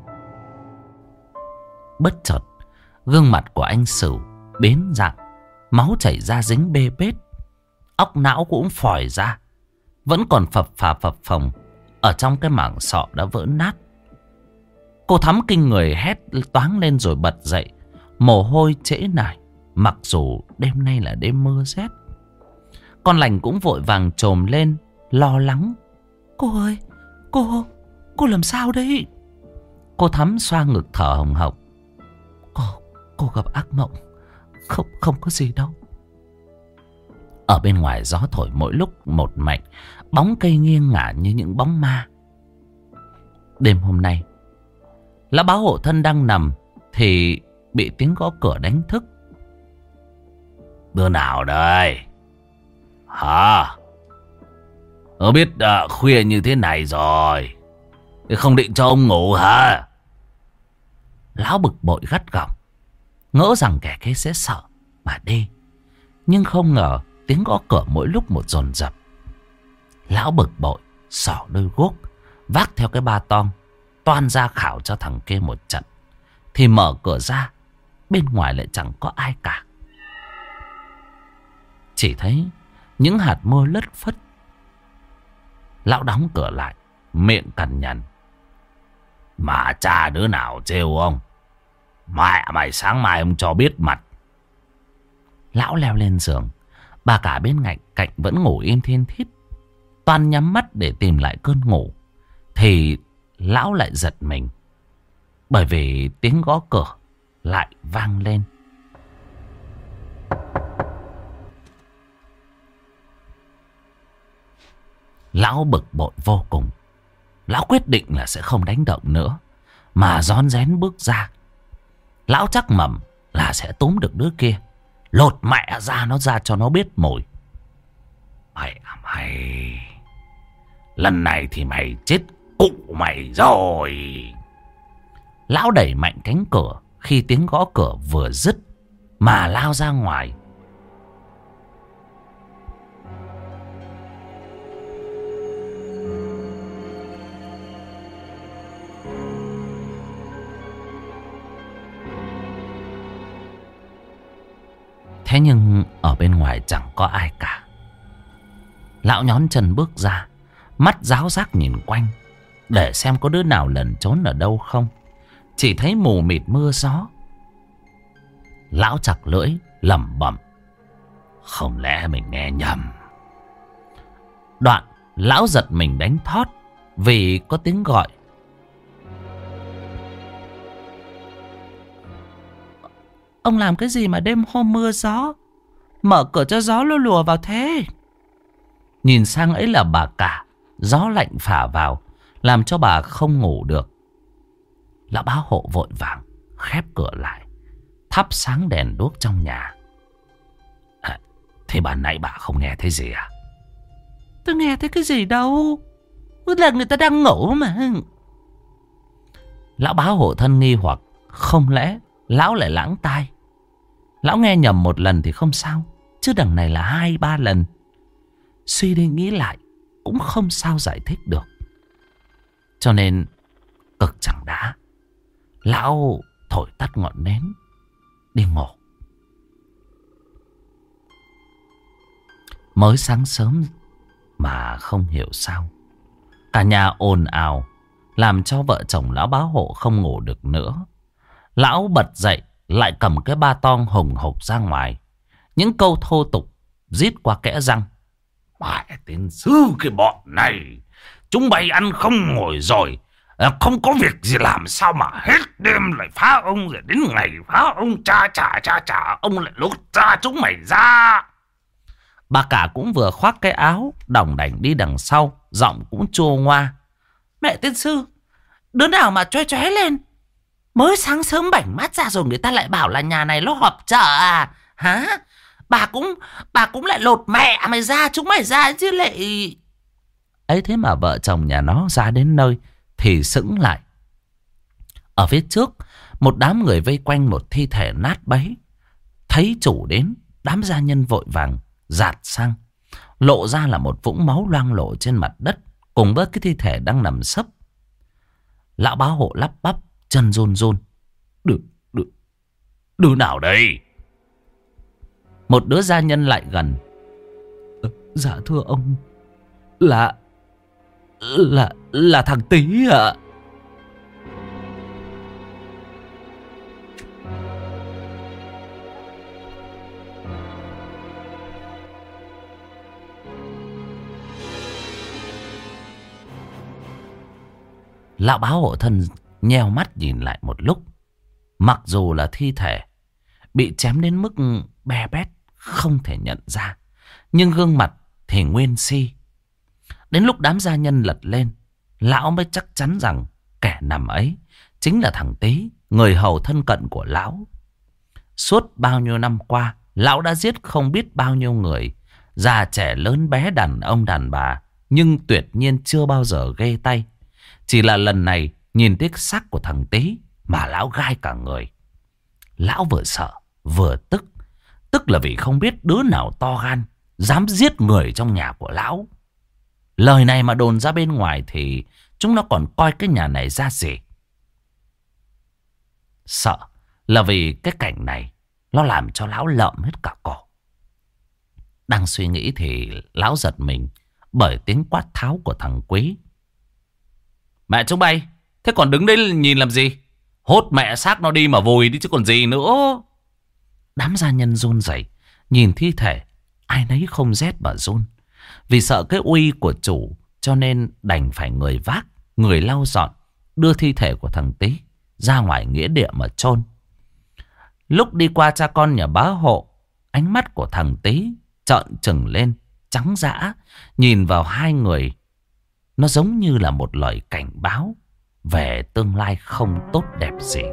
Bất chợt gương mặt của anh Sửu biến dạng, Máu chảy ra dính bê bết. Óc não cũng phòi ra, vẫn còn phập phà phập phồng ở trong cái mảng sọ đã vỡ nát. Cô Thắm kinh người hét toáng lên rồi bật dậy, mồ hôi trễ nải, mặc dù đêm nay là đêm mưa rét. Con Lành cũng vội vàng chồm lên, lo lắng. Cô ơi, cô, cô làm sao đấy? Cô Thắm xoa ngực thở hồng hộc. Cô, cô gặp ác mộng. Không, không có gì đâu. Ở bên ngoài gió thổi mỗi lúc một mạnh, bóng cây nghiêng ngả như những bóng ma. Đêm hôm nay, lão báo hộ thân đang nằm thì bị tiếng gõ cửa đánh thức. Đứa nào đây? Hả? Ờ biết à, khuya như thế này rồi, không định cho ông ngủ hả? Lão bực bội gắt gỏng, ngỡ rằng kẻ kia sẽ sợ mà đi. Nhưng không ngờ tiếng gõ cửa mỗi lúc một dồn dập. Lão bực bội xỏ đôi guốc, vác theo cái ba tong, toan ra khảo cho thằng kia một trận. Thì mở cửa ra, bên ngoài lại chẳng có ai cả. Chỉ thấy những hạt mưa lất phất. Lão đóng cửa lại, miệng cằn nhằn. Mà cha đứa nào trêu ông? Mẹ mày sáng mai ông cho biết mặt. Lão leo lên giường. Bà cả bên cạnh cạnh vẫn ngủ yên thiên thít, toan nhắm mắt để tìm lại cơn ngủ. Thì lão lại giật mình, bởi vì tiếng gõ cửa lại vang lên. Lão bực bội vô cùng. Lão quyết định là sẽ không đánh động nữa, mà rón rén bước ra. Lão chắc mẩm là sẽ túm được đứa kia, lột mẹ ra nó ra cho nó biết mùi. Mày à mày, lần này thì mày chết cụ mày rồi. Lão đẩy mạnh cánh cửa khi tiếng gõ cửa vừa dứt mà lao ra ngoài. Thế nhưng ở bên ngoài chẳng có ai cả. Lão nhón chân bước ra, mắt ráo rác nhìn quanh để xem có đứa nào lẩn trốn ở đâu không. Chỉ thấy mù mịt mưa gió. Lão chặt lưỡi lẩm bẩm, không lẽ mình nghe nhầm. Đoạn lão giật mình đánh thót vì có tiếng gọi. Ông làm cái gì mà đêm hôm mưa gió, mở cửa cho gió lùa lùa vào thế? Nhìn sang ấy là bà cả. Gió lạnh phả vào, làm cho bà không ngủ được. Lão báo hộ vội vàng khép cửa lại, thắp sáng đèn đuốc trong nhà. À, thế bà nãy bà không nghe thấy gì à? Tôi nghe thấy cái gì đâu, là người ta đang ngủ mà. Lão báo hộ thân nghi hoặc, không lẽ lão lại lãng tai. Lão nghe nhầm một lần thì không sao, chứ đằng này là hai ba lần. Suy đi nghĩ lại cũng không sao giải thích được. Cho nên cực chẳng đã, lão thổi tắt ngọn nến đi ngủ. Mới sáng sớm mà không hiểu sao cả nhà ồn ào, làm cho vợ chồng lão báo hộ không ngủ được nữa. Lão bật dậy, lại cầm cái ba tong hùng hục ra ngoài. Những câu thô tục rít qua kẽ răng. Mẹ tên sư cái bọn này, chúng bay ăn không ngồi rồi, không có việc gì làm sao mà hết đêm lại phá ông, rồi đến ngày phá ông cha chả cha chả ông lại lột ra chúng mày ra. Bà cả cũng vừa khoác cái áo, đỏng đảnh đi đằng sau, giọng cũng chua ngoa. Mẹ tiên sư, đứa nào mà choé choé lên? Mới sáng sớm bảnh mắt ra rồi người ta lại bảo là nhà này nó họp chợ à? Hả? Bà cũng bà cũng lại lột mẹ mày ra, chúng mày ra chứ lại. Ấy thế mà vợ chồng nhà nó ra đến nơi thì sững lại. Ở phía trước, một đám người vây quanh một thi thể nát bấy. Thấy chủ đến, đám gia nhân vội vàng dạt sang. Lộ ra là một vũng máu loang lổ trên mặt đất, cùng với cái thi thể đang nằm sấp. Lão báo hộ lắp bắp, chân run run. Đứa, đứa, đứa nào đây? Một đứa gia nhân lại gần. Dạ thưa ông, Là Là Là thằng Tý ạ. À. Lão báo hộ thân nheo mắt nhìn lại một lúc. Mặc dù là thi thể bị chém đến mức be bét không thể nhận ra, nhưng gương mặt thì nguyên si. Đến lúc đám gia nhân lật lên, lão mới chắc chắn rằng kẻ nằm ấy chính là thằng Tý, người hầu thân cận của lão. Suốt bao nhiêu năm qua, lão đã giết không biết bao nhiêu người, già trẻ lớn bé, đàn ông đàn bà, nhưng tuyệt nhiên chưa bao giờ ghê tay. Chỉ là lần này nhìn thấy xác của thằng Tý mà lão gai cả người. Lão vừa sợ vừa tức. Tức là vì không biết đứa nào to gan dám giết người trong nhà của lão. Lời này mà đồn ra bên ngoài thì chúng nó còn coi cái nhà này ra gì. Sợ là vì cái cảnh này nó làm cho lão lợm hết cả cổ. Đang suy nghĩ thì lão giật mình bởi tiếng quát tháo của thằng Quý. Mẹ chúng bay, thế còn đứng đấy nhìn làm gì? Hốt mẹ xác nó đi mà vùi đi chứ còn gì nữa. Đám gia nhân run rẩy nhìn thi thể, ai nấy không rét mà run. Vì sợ cái uy của chủ cho nên đành phải người vác, người lau dọn, đưa thi thể của thằng Tý ra ngoài nghĩa địa mà chôn. Lúc đi qua cha con nhà bá hộ, ánh mắt của thằng Tý trợn trừng lên, trắng dã, nhìn vào hai người. Nó giống như là một lời cảnh báo về tương lai không tốt đẹp gì.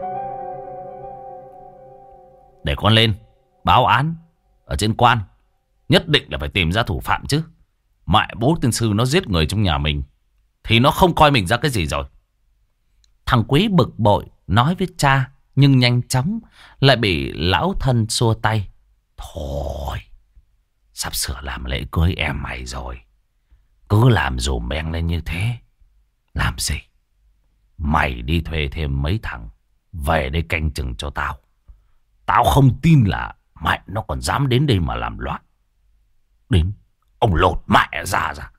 Để con lên báo án ở trên quan, nhất định là phải tìm ra thủ phạm chứ. Mẹ bố tiên sư nó giết người trong nhà mình thì nó không coi mình ra cái gì rồi. Thằng Quý bực bội nói với cha, nhưng nhanh chóng lại bị lão thân xua tay. Thôi, sắp sửa làm lễ cưới em mày rồi, cứ làm dùm beng lên như thế làm gì? Mày đi thuê thêm mấy thằng về đây canh chừng cho tao. Tao không tin là mẹ nó còn dám đến đây mà làm loạn. Đến ông lột mẹ ra ra.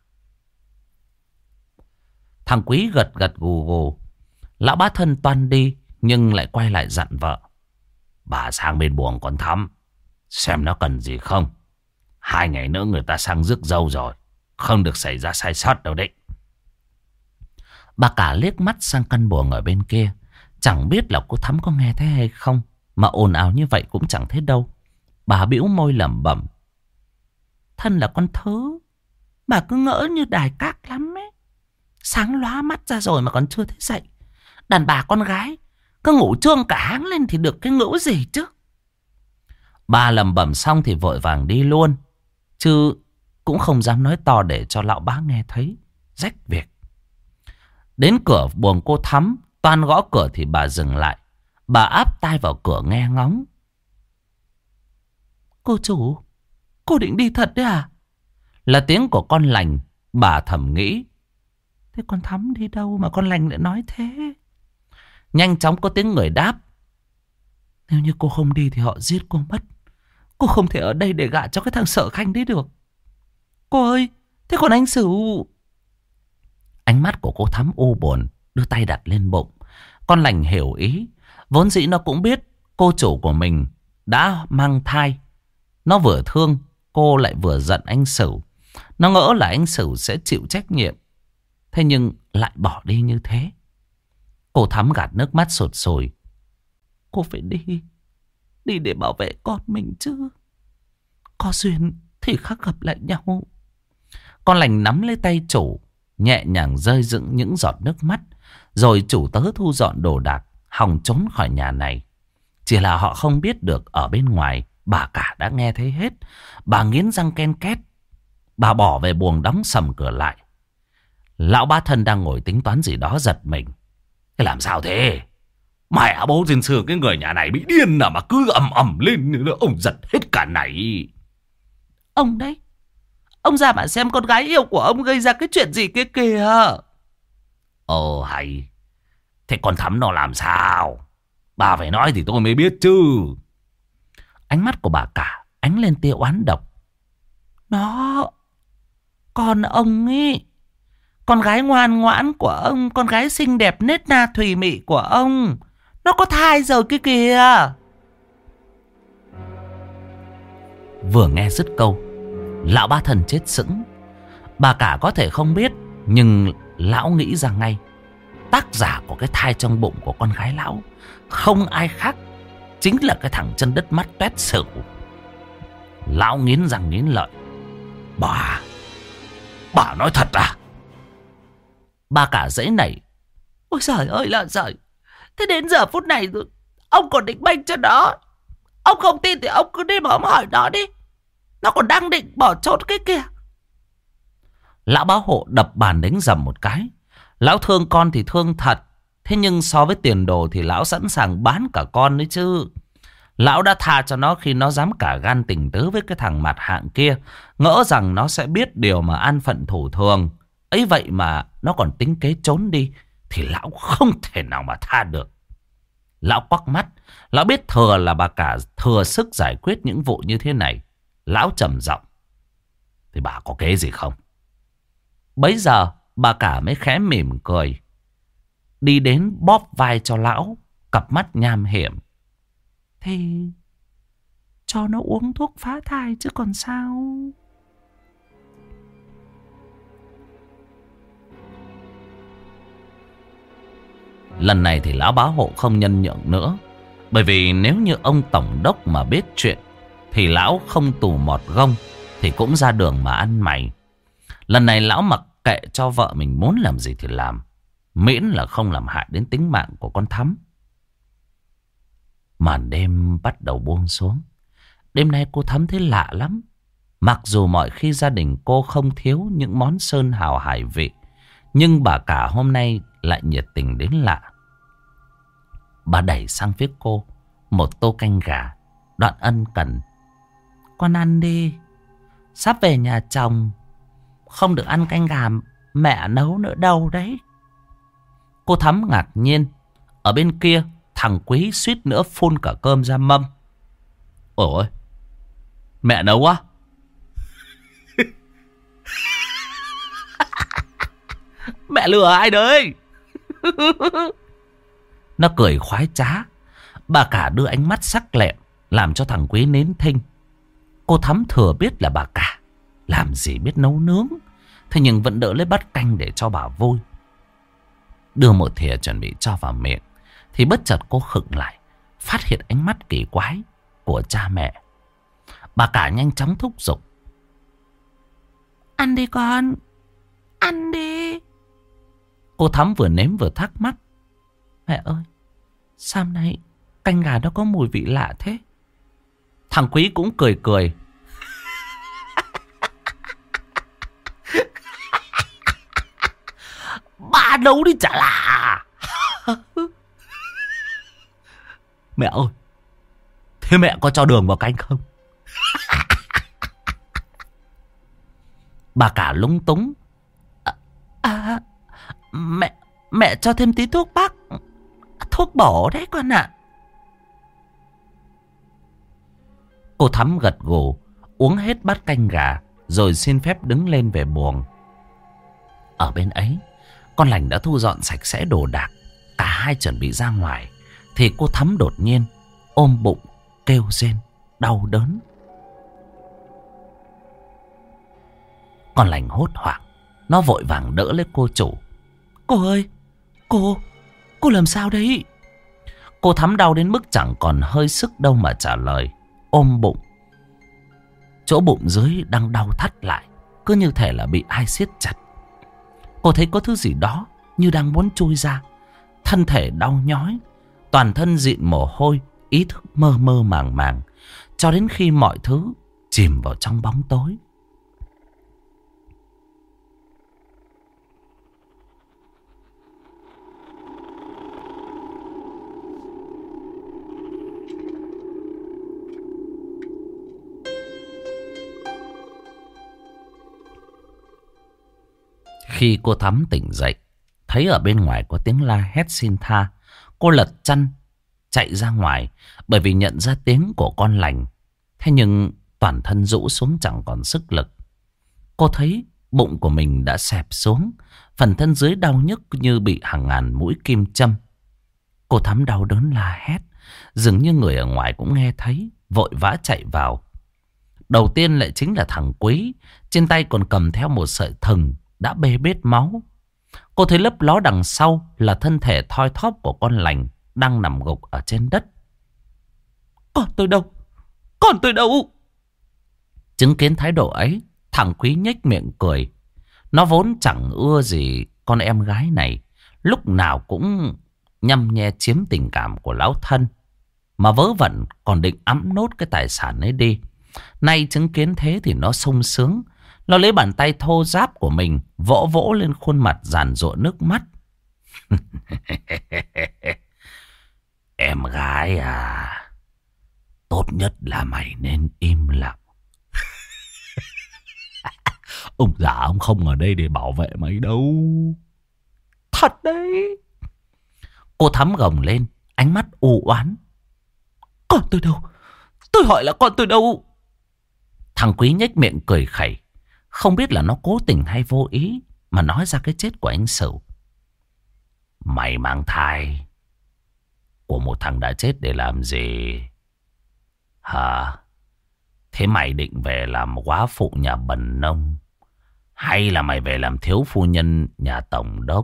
Thằng Quý gật gật gù gù. Lão bá thân toan đi nhưng lại quay lại dặn vợ. Bà sang bên buồng con Thắm xem nó cần gì không. Hai ngày nữa người ta sang rước dâu rồi, không được xảy ra sai sót đâu đấy. Bà cả liếc mắt sang căn buồng ở bên kia. Chẳng biết là cô Thắm có nghe thấy hay không, mà ồn ào như vậy cũng chẳng thấy đâu. Bà bĩu môi lẩm bẩm. Thân là con thớ, bà cứ ngỡ như đài các lắm ấy. Sáng lóa mắt ra rồi mà còn chưa thấy dậy. Đàn bà con gái cứ ngủ trương cả háng lên thì được cái ngữ gì chứ. Bà lẩm bẩm xong thì vội vàng đi luôn, chứ cũng không dám nói to để cho lão bá nghe thấy, rách việc. Đến cửa buồng cô Thắm, toan gõ cửa thì bà dừng lại. Bà áp tai vào cửa nghe ngóng. Cô chủ, cô định đi thật đấy à? Là tiếng của con Lành. Bà thầm nghĩ, thế con Thắm đi đâu mà con Lành lại nói thế? Nhanh chóng có tiếng người đáp. Nếu như cô không đi thì họ giết cô mất. Cô không thể ở đây để gả cho cái thằng Sở Khanh đấy được. Cô ơi, thế còn anh Sửu? Ánh mắt của cô Thắm u buồn, đưa tay đặt lên bụng. Con Lành hiểu ý. Vốn dĩ nó cũng biết cô chủ của mình đã mang thai. Nó vừa thương cô lại vừa giận anh Sửu. Nó ngỡ là anh Sửu sẽ chịu trách nhiệm, thế nhưng lại bỏ đi như thế. Cô Thắm gạt nước mắt sụt sùi. Cô phải đi, đi để bảo vệ con mình chứ. Có duyên thì khắc gặp lại nhau. Con Lành nắm lấy tay chủ, nhẹ nhàng rơi dựng những giọt nước mắt. Rồi chủ tớ thu dọn đồ đạc, hòng trốn khỏi nhà này. Chỉ là họ không biết được ở bên ngoài bà cả đã nghe thấy hết. Bà nghiến răng ken két. Bà bỏ về buồng đóng sầm cửa lại. Lão bá thân đang ngồi tính toán gì đó giật mình. Thế làm sao thế? Mẹ bố trên xưa cái người nhà này bị điên à mà cứ ầm ầm lên nữa. Ông giật hết cả này. Ông đấy, ông ra mà xem con gái yêu của ông gây ra cái chuyện gì kia kìa. Ồ hay. Thế con Thắm nó làm sao? Bà phải nói thì tôi mới biết chứ. Ánh mắt của bà cả ánh lên tia oán độc. Đó, con ông ấy, con gái ngoan ngoãn của ông, con gái xinh đẹp nết na thùy mị của ông, nó có thai rồi kia kìa. Vừa nghe dứt câu, lão ba thần chết sững. Bà cả có thể không biết, nhưng lão nghĩ ra ngay. Tác giả của cái thai trong bụng của con gái lão không ai khác, chính là cái thằng chân đất mắt toét Sửu. Lão nghiến răng nghiến lợi. Bà, bà nói thật à? Bà cả dãy nảy. Ôi giời ơi là giời, thế đến giờ phút này rồi ông còn định bênh cho nó. Ông không tin thì ông cứ đi mà ông hỏi nó đi, nó còn đang định bỏ trốn cái kia. Lão báo hộ đập bàn đánh rầm một cái. Lão thương con thì thương thật, thế nhưng so với tiền đồ thì lão sẵn sàng bán cả con đấy chứ. Lão đã tha cho nó khi nó dám cả gan tình tứ với cái thằng mặt hạng kia, ngỡ rằng nó sẽ biết điều mà an phận thủ thường. Ấy vậy mà nó còn tính kế trốn đi, thì lão không thể nào mà tha được. Lão quắc mắt, lão biết thừa là bà cả thừa sức giải quyết những vụ như thế này. Lão trầm giọng. Thì bà có kế gì không? Bấy giờ bà cả mới khẽ mỉm cười, đi đến bóp vai cho lão, cặp mắt nham hiểm. Thì cho nó uống thuốc phá thai chứ còn sao. Lần này thì lão bá hộ không nhân nhượng nữa. Bởi vì nếu như ông tổng đốc mà biết chuyện thì lão không tù mọt gông thì cũng ra đường mà ăn mày. Lần này lão mặc kệ cho vợ mình muốn làm gì thì làm, miễn là không làm hại đến tính mạng của con Thắm. Màn đêm bắt đầu buông xuống. Đêm nay cô Thắm thấy lạ lắm. Mặc dù mọi khi gia đình cô không thiếu những món sơn hào hải vị, nhưng bà cả hôm nay lại nhiệt tình đến lạ. Bà đẩy sang phía cô một tô canh gà, đoạn ân cần. Con ăn đi, sắp về nhà chồng, không được ăn canh gà mẹ nấu nữa đâu đấy. Cô Thắm ngạc nhiên. Ở bên kia, thằng Quý suýt nữa phun cả cơm ra mâm. Ôi, mẹ nấu á? Mẹ lừa ai đấy? Nó cười khoái trá. Bà cả đưa ánh mắt sắc lẹm làm cho thằng Quý nín thinh. Cô Thắm thừa biết là bà cả làm gì biết nấu nướng, thế nhưng vẫn đỡ lấy bát canh để cho bà vui. Đưa một thìa chuẩn bị cho vào miệng thì bất chợt cô khựng lại, phát hiện ánh mắt kỳ quái của cha mẹ. Bà cả nhanh chóng thúc giục. Ăn đi con, ăn đi. Cô Thắm vừa nếm vừa thắc mắc. Mẹ ơi, sao nay canh gà nó có mùi vị lạ thế? Thằng Quý cũng cười cười. Bà nấu đi chả lạ. Mẹ ơi, thế mẹ có cho đường vào canh không? Bà cả lúng túng. À, à, mẹ mẹ cho thêm tí thuốc bắc, thuốc bổ đấy con ạ. Cô Thắm gật gù, uống hết bát canh gà rồi xin phép đứng lên về buồng. Ở bên ấy, con Lành đã thu dọn sạch sẽ đồ đạc, cả hai chuẩn bị ra ngoài thì cô Thắm đột nhiên ôm bụng kêu rên đau đớn. Con Lành hốt hoảng, nó vội vàng đỡ lấy cô chủ. Cô ơi, cô, cô làm sao đấy? Cô Thắm đau đến mức chẳng còn hơi sức đâu mà trả lời, ôm bụng. Chỗ bụng dưới đang đau thắt lại, cứ như thể là bị ai siết chặt. Cô thấy có thứ gì đó như đang muốn chui ra. Thân thể đau nhói, toàn thân dịn mồ hôi, ý thức mơ mơ màng màng, cho đến khi mọi thứ chìm vào trong bóng tối. Khi cô Thắm tỉnh dậy, thấy ở bên ngoài có tiếng la hét xin tha, cô lật chăn chạy ra ngoài, bởi vì nhận ra tiếng của con Lành. Thế nhưng toàn thân rũ xuống chẳng còn sức lực. Cô thấy bụng của mình đã xẹp xuống, phần thân dưới đau nhức như bị hàng ngàn mũi kim châm. Cô Thắm đau đớn la hét, dường như người ở ngoài cũng nghe thấy, vội vã chạy vào. Đầu tiên lại chính là thằng Quý, trên tay còn cầm theo một sợi thừng đã bê bết máu. Cô thấy lấp ló đằng sau là thân thể thoi thóp của con lành đang nằm gục ở trên đất. Con tôi đâu? Con tôi đâu? Chứng kiến thái độ ấy, thằng Quý nhếch miệng cười. Nó vốn chẳng ưa gì con em gái này, lúc nào cũng nhăm nhe chiếm tình cảm của lão thân, mà vớ vẩn còn định ẵm nốt cái tài sản ấy đi. Nay chứng kiến thế thì nó sung sướng. Nó lấy bàn tay thô ráp của mình vỗ vỗ lên khuôn mặt giàn giụa nước mắt. Em gái à, tốt nhất là mày nên im lặng. Ông già ông không ở đây để bảo vệ mày đâu. Thật đấy. Cô Thắm gồng lên, ánh mắt u oán. Con tôi đâu? Tôi hỏi là con tôi đâu? Thằng Quý nhếch miệng cười khẩy. Không biết là nó cố tình hay vô ý mà nói ra cái chết của anh Sửu. Mày mang thai của một thằng đã chết để làm gì? Hả? Thế mày định về làm góa phụ nhà bần nông, hay là mày về làm thiếu phu nhân nhà tổng đốc?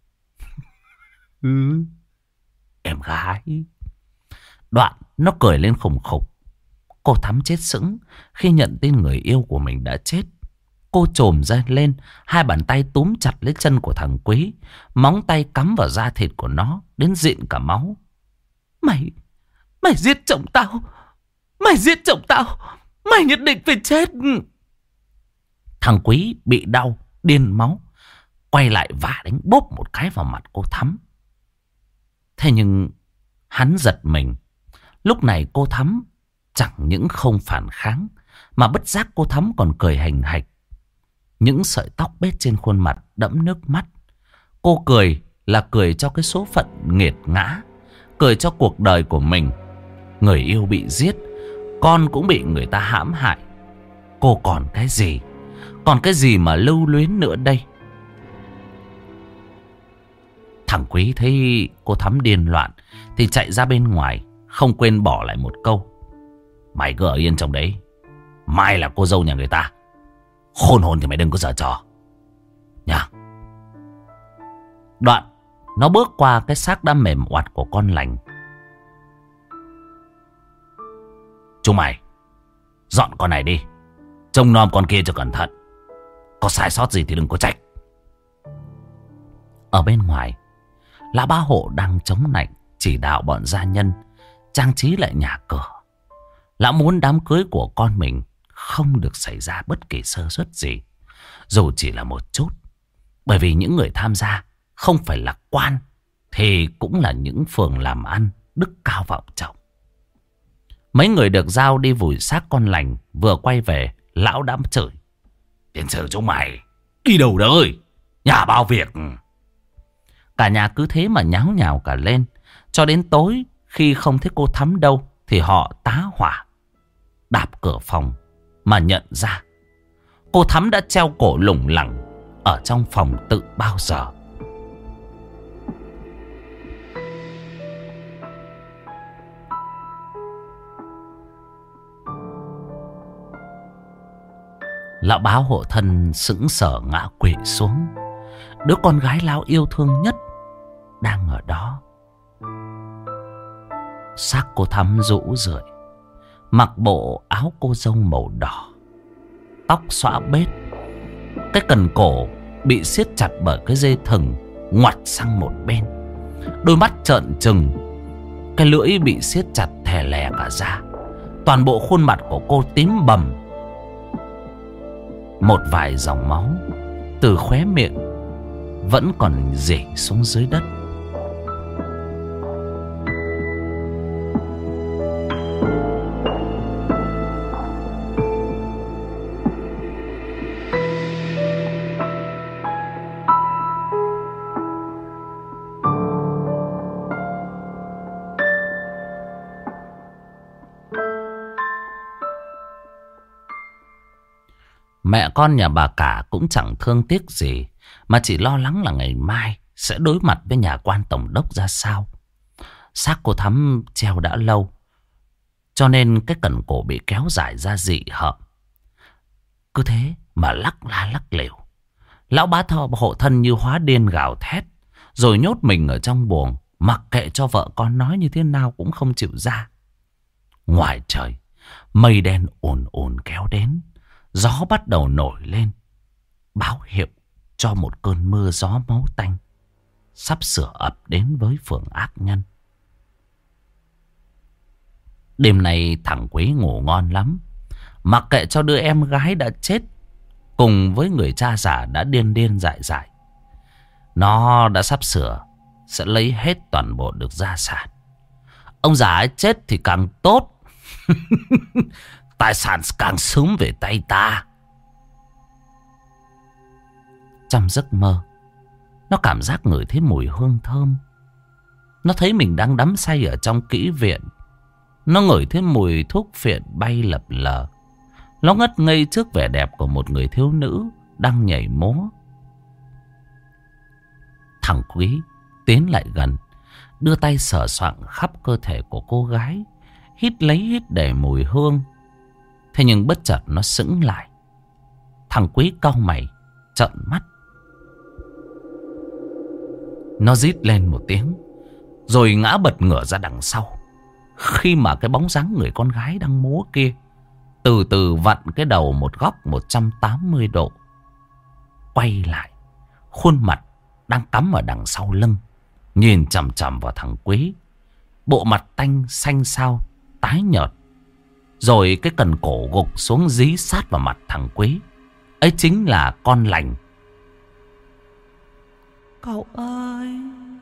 Ừ, em gái. Đoạn nó cười lên khùng khục. Cô Thắm chết sững khi nhận tin người yêu của mình đã chết. Cô chồm ra lên, hai bàn tay túm chặt lấy chân của thằng Quý, móng tay cắm vào da thịt của nó đến dịn cả máu. Mày, mày giết chồng tao. Mày giết chồng tao. Mày nhất định phải chết. Thằng Quý bị đau, điên máu, quay lại vả đánh bốp một cái vào mặt cô Thắm. Thế nhưng hắn giật mình. Lúc này cô Thắm chẳng những không phản kháng, mà bất giác cô Thắm còn cười hành hạch. Những sợi tóc bết trên khuôn mặt đẫm nước mắt. Cô cười là cười cho cái số phận nghiệt ngã, cười cho cuộc đời của mình. Người yêu bị giết, con cũng bị người ta hãm hại. Cô còn cái gì? Còn cái gì mà lưu luyến nữa đây? Thằng Quý thấy cô Thắm điên loạn thì chạy ra bên ngoài, không quên bỏ lại một câu. Mày cứ ở yên trong đấy, mai là cô dâu nhà người ta. Khôn hồn thì mày đừng có giở trò nha. Đoạn nó bước qua cái xác đã mềm oặt của con lành. Chúng mày dọn con này đi, trông nom con kia cho cẩn thận. Có sai sót gì thì đừng có trách. Ở bên ngoài, lão bá hộ đang chống nạnh chỉ đạo bọn gia nhân trang trí lại nhà cửa. Lão muốn đám cưới của con mình không được xảy ra bất kỳ sơ suất gì, dù chỉ là một chút. Bởi vì những người tham gia không phải là quan thì cũng là những phường làm ăn đức cao vọng trọng. Mấy người được giao đi vùi xác con lành vừa quay về, lão đã chửi. Tiền sử chúng mày đi đâu đời, nhà bao việc. Cả nhà cứ thế mà nháo nhào cả lên. Cho đến tối, khi không thấy cô Thắm đâu thì họ tá hỏa đạp cửa phòng mà nhận ra cô Thắm đã treo cổ lủng lẳng ở trong phòng tự bao giờ. Lão bá hộ thân sững sờ ngã quỵ xuống. Đứa con gái lão yêu thương nhất đang ở đó. Xác cô Thắm rũ rượi, mặc bộ áo cô dâu màu đỏ, tóc xõa bết, cái cần cổ bị siết chặt bởi cái dây thừng ngoặt sang một bên, đôi mắt trợn trừng, cái lưỡi bị siết chặt thè lè cả ra. Toàn bộ khuôn mặt của cô tím bầm, một vài dòng máu từ khóe miệng vẫn còn rỉ xuống dưới đất. Mẹ con nhà bà cả cũng chẳng thương tiếc gì, mà chỉ lo lắng là ngày mai sẽ đối mặt với nhà quan tổng đốc ra sao. Xác cô Thắm treo đã lâu, cho nên cái cần cổ bị kéo dài ra dị hợm. Cứ thế mà lắc la lắc lều. Lão bá thọ hộ thân như hóa điên gào thét, rồi nhốt mình ở trong buồng, mặc kệ cho vợ con nói như thế nào cũng không chịu ra. Ngoài trời, mây đen ồn ồn kéo đến, gió bắt đầu nổi lên, báo hiệu cho một cơn mưa gió máu tanh sắp sửa ập đến với phường ác nhân. Đêm nay thằng Quý ngủ ngon lắm, mặc kệ cho đứa em gái đã chết cùng với người cha già đã điên điên dại dại. Nó đã sắp sửa sẽ lấy hết toàn bộ được gia sản. Ông già ấy chết thì càng tốt. Tài sản càng sớm về tay ta. Trong giấc mơ, nó cảm giác ngửi thấy mùi hương thơm. Nó thấy mình đang đắm say ở trong kỹ viện. Nó ngửi thấy mùi thuốc phiện bay lập lờ. Nó ngất ngây trước vẻ đẹp của một người thiếu nữ đang nhảy múa. Thằng Quý tiến lại gần, đưa tay sờ soạng khắp cơ thể của cô gái, hít lấy hít để mùi hương. Thế nhưng bất chợt nó sững lại. Thằng Quý cau mày, trợn mắt. Nó rít lên một tiếng, rồi ngã bật ngửa ra đằng sau. Khi mà cái bóng dáng người con gái đang múa kia từ từ vặn cái đầu một góc một trăm tám mươi độ, quay lại, khuôn mặt đang cắm ở đằng sau lưng, nhìn chằm chằm vào thằng Quý. Bộ mặt tanh xanh xao, tái nhợt. Rồi cái cần cổ gục xuống dí sát vào mặt thằng Quý. Ấy chính là con lành. Cậu ơi,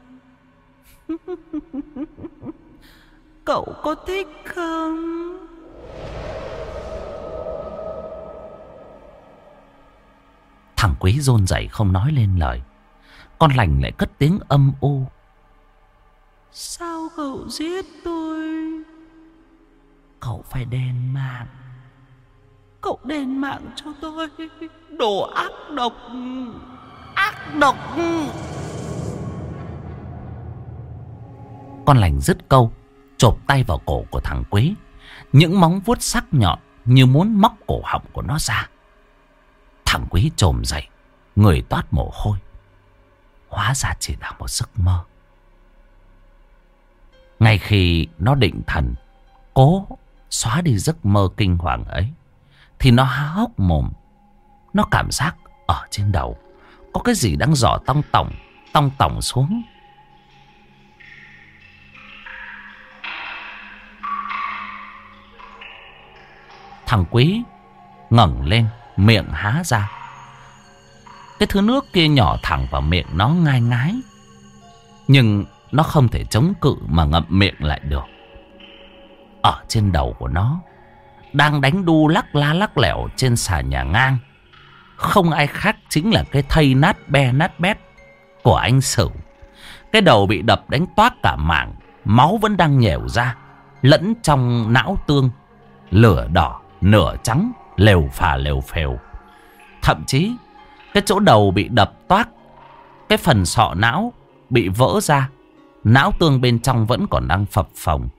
cậu có thích không? Thằng Quý run rẩy không nói lên lời. Con lành lại cất tiếng âm u. Sao cậu giết tôi? Cậu phải đền mạng. Cậu đền mạng cho tôi. Đồ ác độc, ác độc. Con lành dứt câu, chộp tay vào cổ của thằng Quý. Những móng vuốt sắc nhọn như muốn móc cổ họng của nó ra. Thằng Quý chồm dậy, người toát mồ hôi. Hóa ra chỉ là một giấc mơ. Ngay khi nó định thần, cố xóa đi giấc mơ kinh hoàng ấy, thì nó há hốc mồm. Nó cảm giác ở trên đầu có cái gì đang giỏ tong tỏng, tong tỏng xuống. Thằng Quý ngẩng lên, miệng há ra. Cái thứ nước kia nhỏ thẳng vào miệng nó ngai ngái. Nhưng nó không thể chống cự mà ngậm miệng lại được. Ở trên đầu của nó đang đánh đu lắc la lắc lẻo trên xà nhà ngang, không ai khác chính là cái thây nát be nát bét của anh Sửu. Cái đầu bị đập đánh toác cả mảng, máu vẫn đang nhèo ra, lẫn trong não tương, lửa đỏ nửa trắng lều phà lều phèo. Thậm chí cái chỗ đầu bị đập toác, cái phần sọ não bị vỡ ra, não tương bên trong vẫn còn đang phập phồng.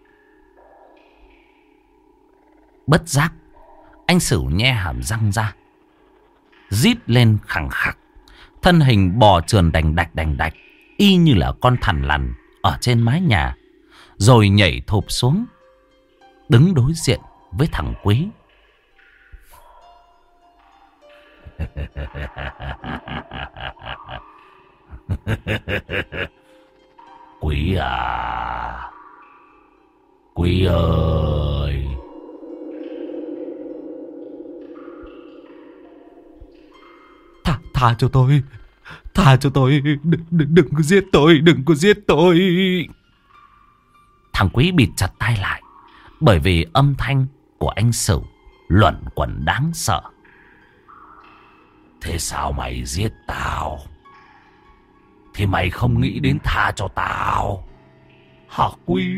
Bất giác, anh Sửu nhe hàm răng ra, rít lên khẳng khặc. Thân hình bò trườn đành đạch đành đạch, y như là con thằn lằn ở trên mái nhà. Rồi nhảy thụp xuống, đứng đối diện với thằng Quý. Quý à, Quý ơi. Thả, tha cho tôi, tha cho tôi, đừng, đừng, đừng có giết tôi, đừng có giết tôi. Thằng Quý bịt chặt tai lại, bởi vì âm thanh của anh Sửu luẩn quẩn đáng sợ. Thế sao mày giết tao? Thì mày không nghĩ đến tha cho tao hả Quý?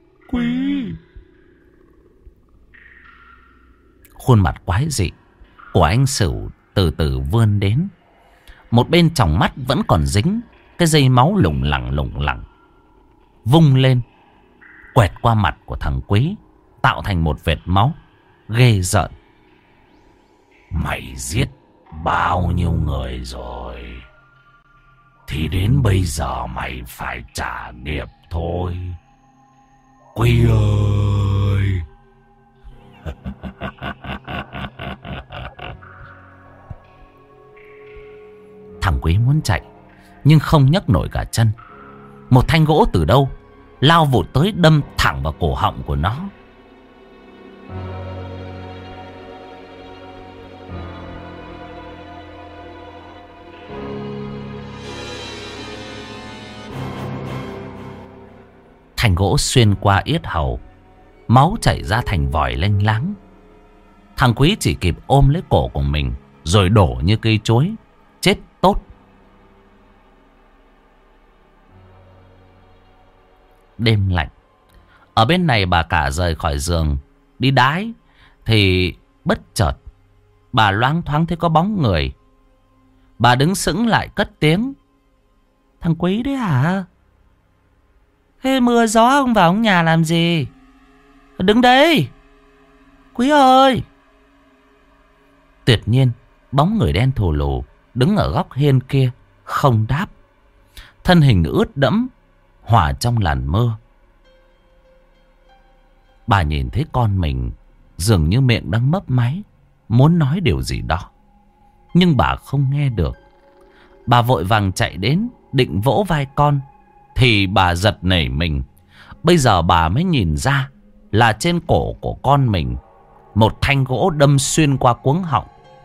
Quý. Khuôn mặt quái dị của anh Sửu từ từ vươn đến. Một bên tròng mắt vẫn còn dính cái dây máu lủng lẳng lủng lẳng. Vung lên, quẹt qua mặt của thằng Quý, tạo thành một vệt máu ghê rợn. Mày giết bao nhiêu người rồi thì đến bây giờ mày phải trả nghiệp thôi, Quý ơi. Thằng Quý muốn chạy nhưng không nhấc nổi cả chân. Một thanh gỗ từ đâu lao vụt tới đâm thẳng vào cổ họng của nó. Thanh gỗ xuyên qua yết hầu, máu chảy ra thành vòi lênh láng. Thằng Quý chỉ kịp ôm lấy cổ của mình rồi đổ như cây chuối, chết tốt. Đêm lạnh. Ở bên này bà cả rời khỏi giường đi đái thì bất chợt bà loáng thoáng thấy có bóng người. Bà đứng sững lại cất tiếng: Thằng Quý đấy hả? Thế mưa gió ông vào ông nhà làm gì? Đứng đây, Quý ơi. Tuyệt nhiên bóng người đen thù lù đứng ở góc hiên kia không đáp. Thân hình ướt đẫm hòa trong làn mưa. Bà nhìn thấy con mình dường như miệng đang mấp máy, muốn nói điều gì đó, nhưng bà không nghe được. Bà vội vàng chạy đến định vỗ vai con thì bà giật nảy mình. Bây giờ bà mới nhìn ra là trên cổ của con mình một thanh gỗ đâm xuyên qua cuống họng.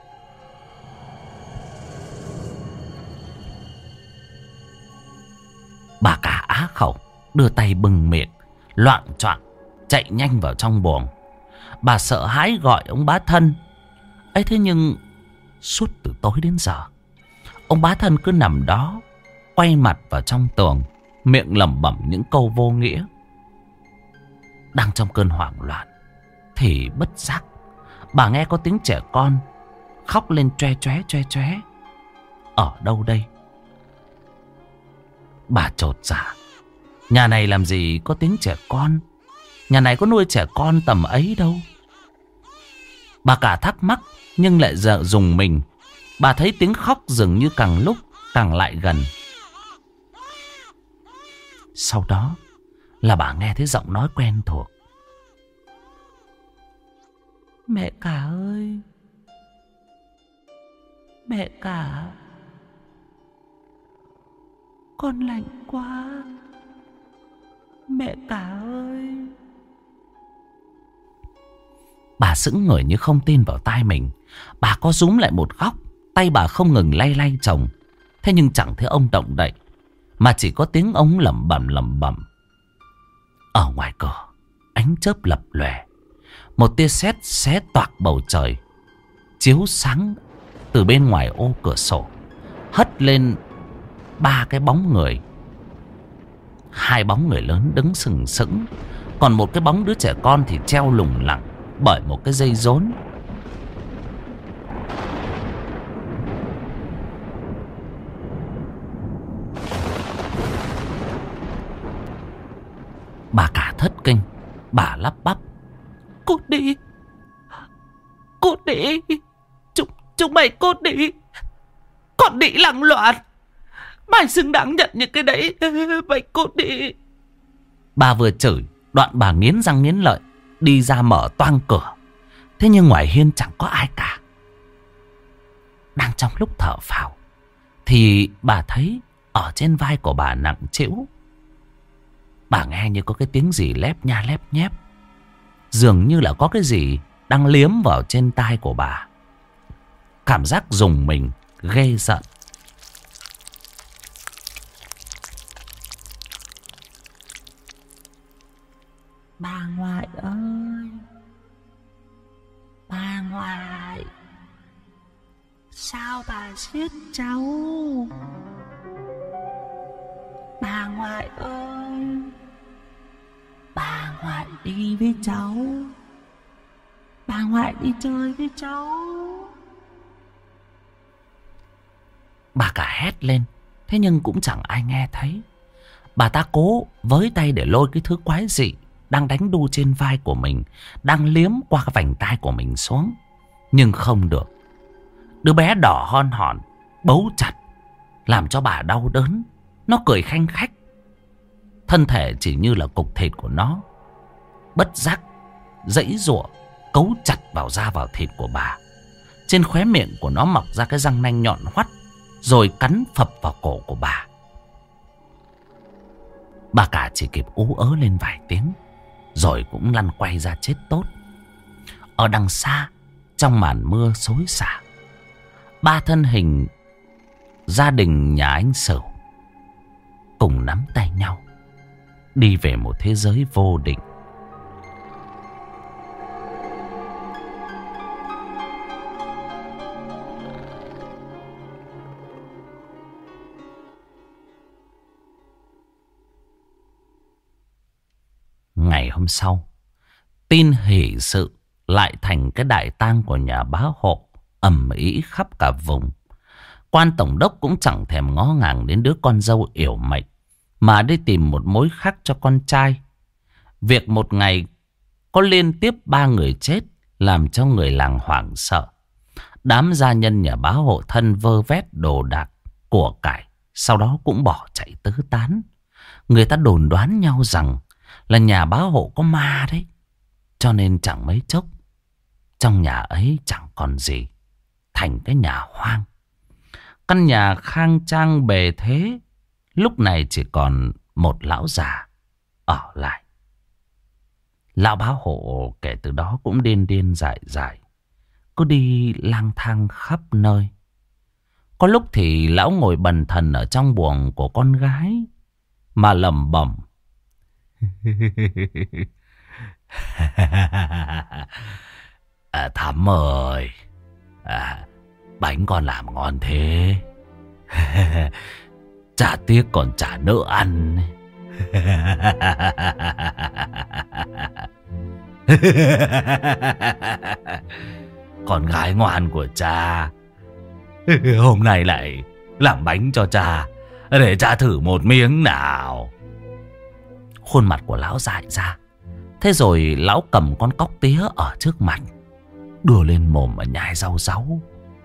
Bà cả á khẩu, đưa tay bưng miệng, loạng choạng chạy nhanh vào trong buồng. Bà sợ hãi gọi ông bá thân. Ấy thế nhưng suốt từ tối đến giờ, ông bá thân cứ nằm đó, quay mặt vào trong tường, miệng lẩm bẩm những câu vô nghĩa. Đang trong cơn hoảng loạn thì bất giác bà nghe có tiếng trẻ con khóc lên choe choé choe choé. Ở đâu đây? Bà chột dạ. Nhà này làm gì có tiếng trẻ con? Nhà này có nuôi trẻ con tầm ấy đâu. Bà cả thắc mắc nhưng lại giờ dùng mình. Bà thấy tiếng khóc dường như càng lúc càng lại gần. Sau đó là bà nghe thấy giọng nói quen thuộc. Mẹ cả ơi, mẹ cả, con lạnh quá, mẹ cả ơi. Bà sững người như không tin vào tai mình. Bà có rúm lại một góc, tay bà không ngừng lay lay chồng. Thế nhưng chẳng thấy ông động đậy, mà chỉ có tiếng ông lẩm bẩm lẩm bẩm. Ở ngoài cửa ánh chớp lập lòe, một tia sét xé toạc bầu trời, chiếu sáng từ bên ngoài ô cửa sổ, hất lên ba cái bóng người. Hai bóng người lớn đứng sừng sững, còn một cái bóng đứa trẻ con thì treo lủng lẳng bởi một cái dây rốn. Bà cả thất kinh, bà lắp bắp: Cút đi, cút đi, chúng, chúng mày cút đi. Con đĩ lăng loạn, mày xứng đáng nhận những cái đấy, mày cút đi. Bà vừa chửi, đoạn bà nghiến răng nghiến lợi đi ra mở toang cửa. Thế nhưng ngoài hiên chẳng có ai cả. Đang trong lúc thở phào thì bà thấy ở trên vai của bà nặng trĩu. Bà nghe như có cái tiếng gì lép nha lép nhép, dường như là có cái gì đang liếm vào trên tai của bà. Cảm giác rùng mình ghê rợn. Bà ngoại ơi, bà ngoại, sao bà giết cháu? Bà ngoại ơi, bà ngoại đi với cháu, bà ngoại đi chơi với cháu. Bà cả hét lên, thế nhưng cũng chẳng ai nghe thấy. Bà ta cố với tay để lôi cái thứ quái dị đang đánh đu trên vai của mình, đang liếm qua cái vành tai của mình xuống. Nhưng không được. Đứa bé đỏ hon hòn, bấu chặt, làm cho bà đau đớn. Nó cười khanh khách. Thân thể chỉ như là cục thịt của nó bất giác giãy giụa, cấu chặt vào da vào thịt của bà. Trên khóe miệng của nó mọc ra cái răng nanh nhọn hoắt, rồi cắn phập vào cổ của bà. Bà cả chỉ kịp ú ớ lên vài tiếng, rồi cũng lăn quay ra chết tốt. Ở đằng xa, trong màn mưa xối xả, ba thân hình gia đình nhà anh Sửu cùng nắm tay nhau đi về một thế giới vô định. Ngày hôm sau, tin hỷ sự lại thành cái đại tang của nhà bá hộ ầm ĩ khắp cả vùng. Quan tổng đốc cũng chẳng thèm ngó ngàng đến đứa con dâu yểu mệnh, mà đi tìm một mối khác cho con trai. Việc một ngày có liên tiếp ba người chết làm cho người làng hoảng sợ. Đám gia nhân nhà bá hộ thân vơ vét đồ đạc, của cải, sau đó cũng bỏ chạy tứ tán. Người ta đồn đoán nhau rằng là nhà bá hộ có ma đấy. Cho nên chẳng mấy chốc, trong nhà ấy chẳng còn gì, thành cái nhà hoang. Căn nhà khang trang bề thế, lúc này chỉ còn một lão già ở lại. Lão bá hộ kể từ đó cũng điên điên dại dại, cứ đi lang thang khắp nơi. Có lúc thì lão ngồi bần thần ở trong buồng của con gái mà lẩm bẩm: à, Thắm ơi, à, bánh con làm ngon thế. Chả tiếc còn chả nỡ ăn. Con gái ngoan của cha, hôm nay lại làm bánh cho cha, để cha thử một miếng nào. Khuôn mặt của lão dại ra. Thế rồi lão cầm con cóc tía ở trước mặt, đưa lên mồm và nhai rau ráu.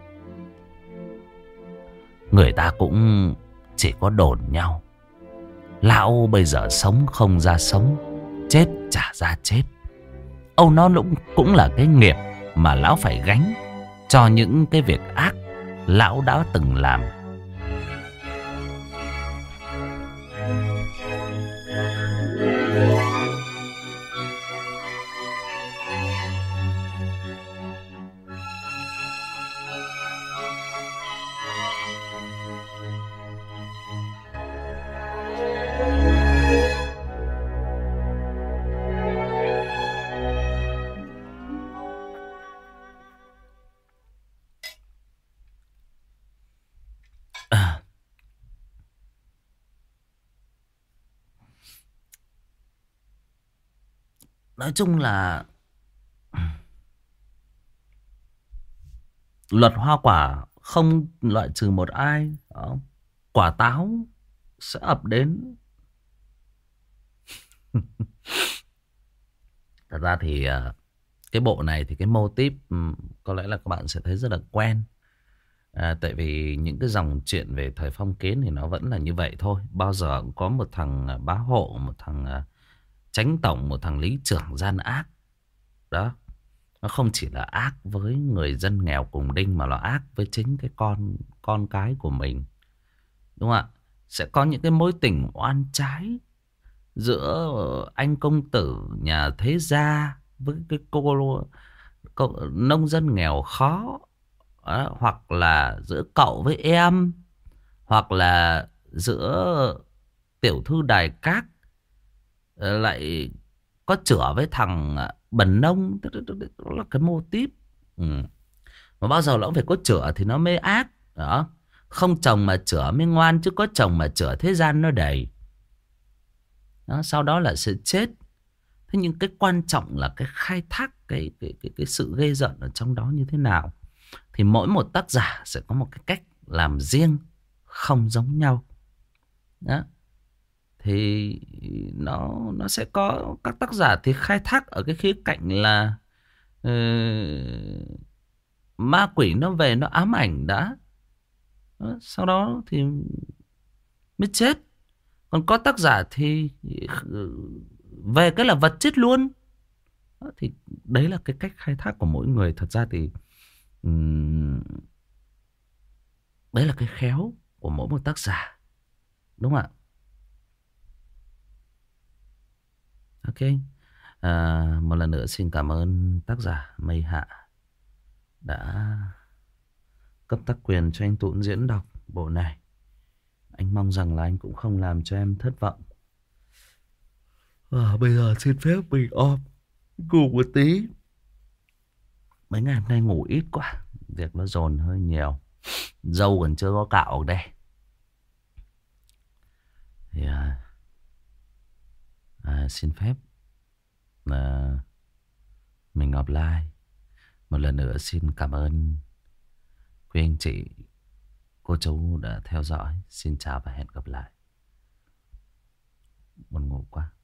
Người ta cũng chỉ có đồn nhau, lão bây giờ sống không ra sống, chết chả ra chết. Âu nó cũng, cũng là cái nghiệp mà lão phải gánh cho những cái việc ác lão đã từng làm. Nói chung là luật hoa quả không loại trừ một ai. Quả táo sẽ ập đến. Thật ra thì cái bộ này thì cái mô típ có lẽ là các bạn sẽ thấy rất là quen. À, tại vì những cái dòng chuyện về thời phong kiến thì nó vẫn là như vậy thôi. Bao giờ cũng có một thằng bá hộ, một thằng chánh tổng, một thằng lý trưởng gian ác. Đó. Nó không chỉ là ác với người dân nghèo cùng đinh, mà nó ác với chính cái con con cái của mình. Đúng không ạ? Sẽ có những cái mối tình oan trái giữa anh công tử nhà thế gia với cái cô, cô nông dân nghèo khó. Đó. Hoặc là giữa cậu với em, hoặc là giữa tiểu thư đài cát lại có chửa với thằng bần nông. Đó là cái mô típ. Ừ. Mà bao giờ nó cũng phải có chửa thì nó mới ác. Đó. Không chồng mà chửa mới ngoan, chứ có chồng mà chửa thế gian nó đầy. Đó. Sau đó là sự chết. Thế nhưng cái quan trọng là cái khai thác cái, cái, cái, cái sự ghê rợn ở trong đó như thế nào. Thì mỗi một tác giả sẽ có một cái cách làm riêng không giống nhau. Đó. Thì nó nó sẽ có các tác giả thì khai thác ở cái khía cạnh là uh, ma quỷ nó về nó ám ảnh đã. Đó, sau đó thì mới chết. Còn có tác giả thì về cái là vật chết luôn. Đó, thì đấy là cái cách khai thác của mỗi người. Thật ra thì um, đấy là cái khéo của mỗi một tác giả, đúng không ạ? Ok. À, một lần nữa xin cảm ơn tác giả Mây Hạ đã cấp tác quyền cho anh Tún diễn đọc bộ này. Anh mong rằng là anh cũng không làm cho em thất vọng. À, bây giờ xin phép mình off ngủ một tí. Mấy ngày hôm nay ngủ ít quá, việc nó dồn hơi nhiều. Dâu còn chưa có cạo đây. Thì à, à, xin phép à, mình offline. Một lần nữa xin cảm ơn quý anh chị, cô chú đã theo dõi. Xin chào và hẹn gặp lại. Buồn ngủ quá.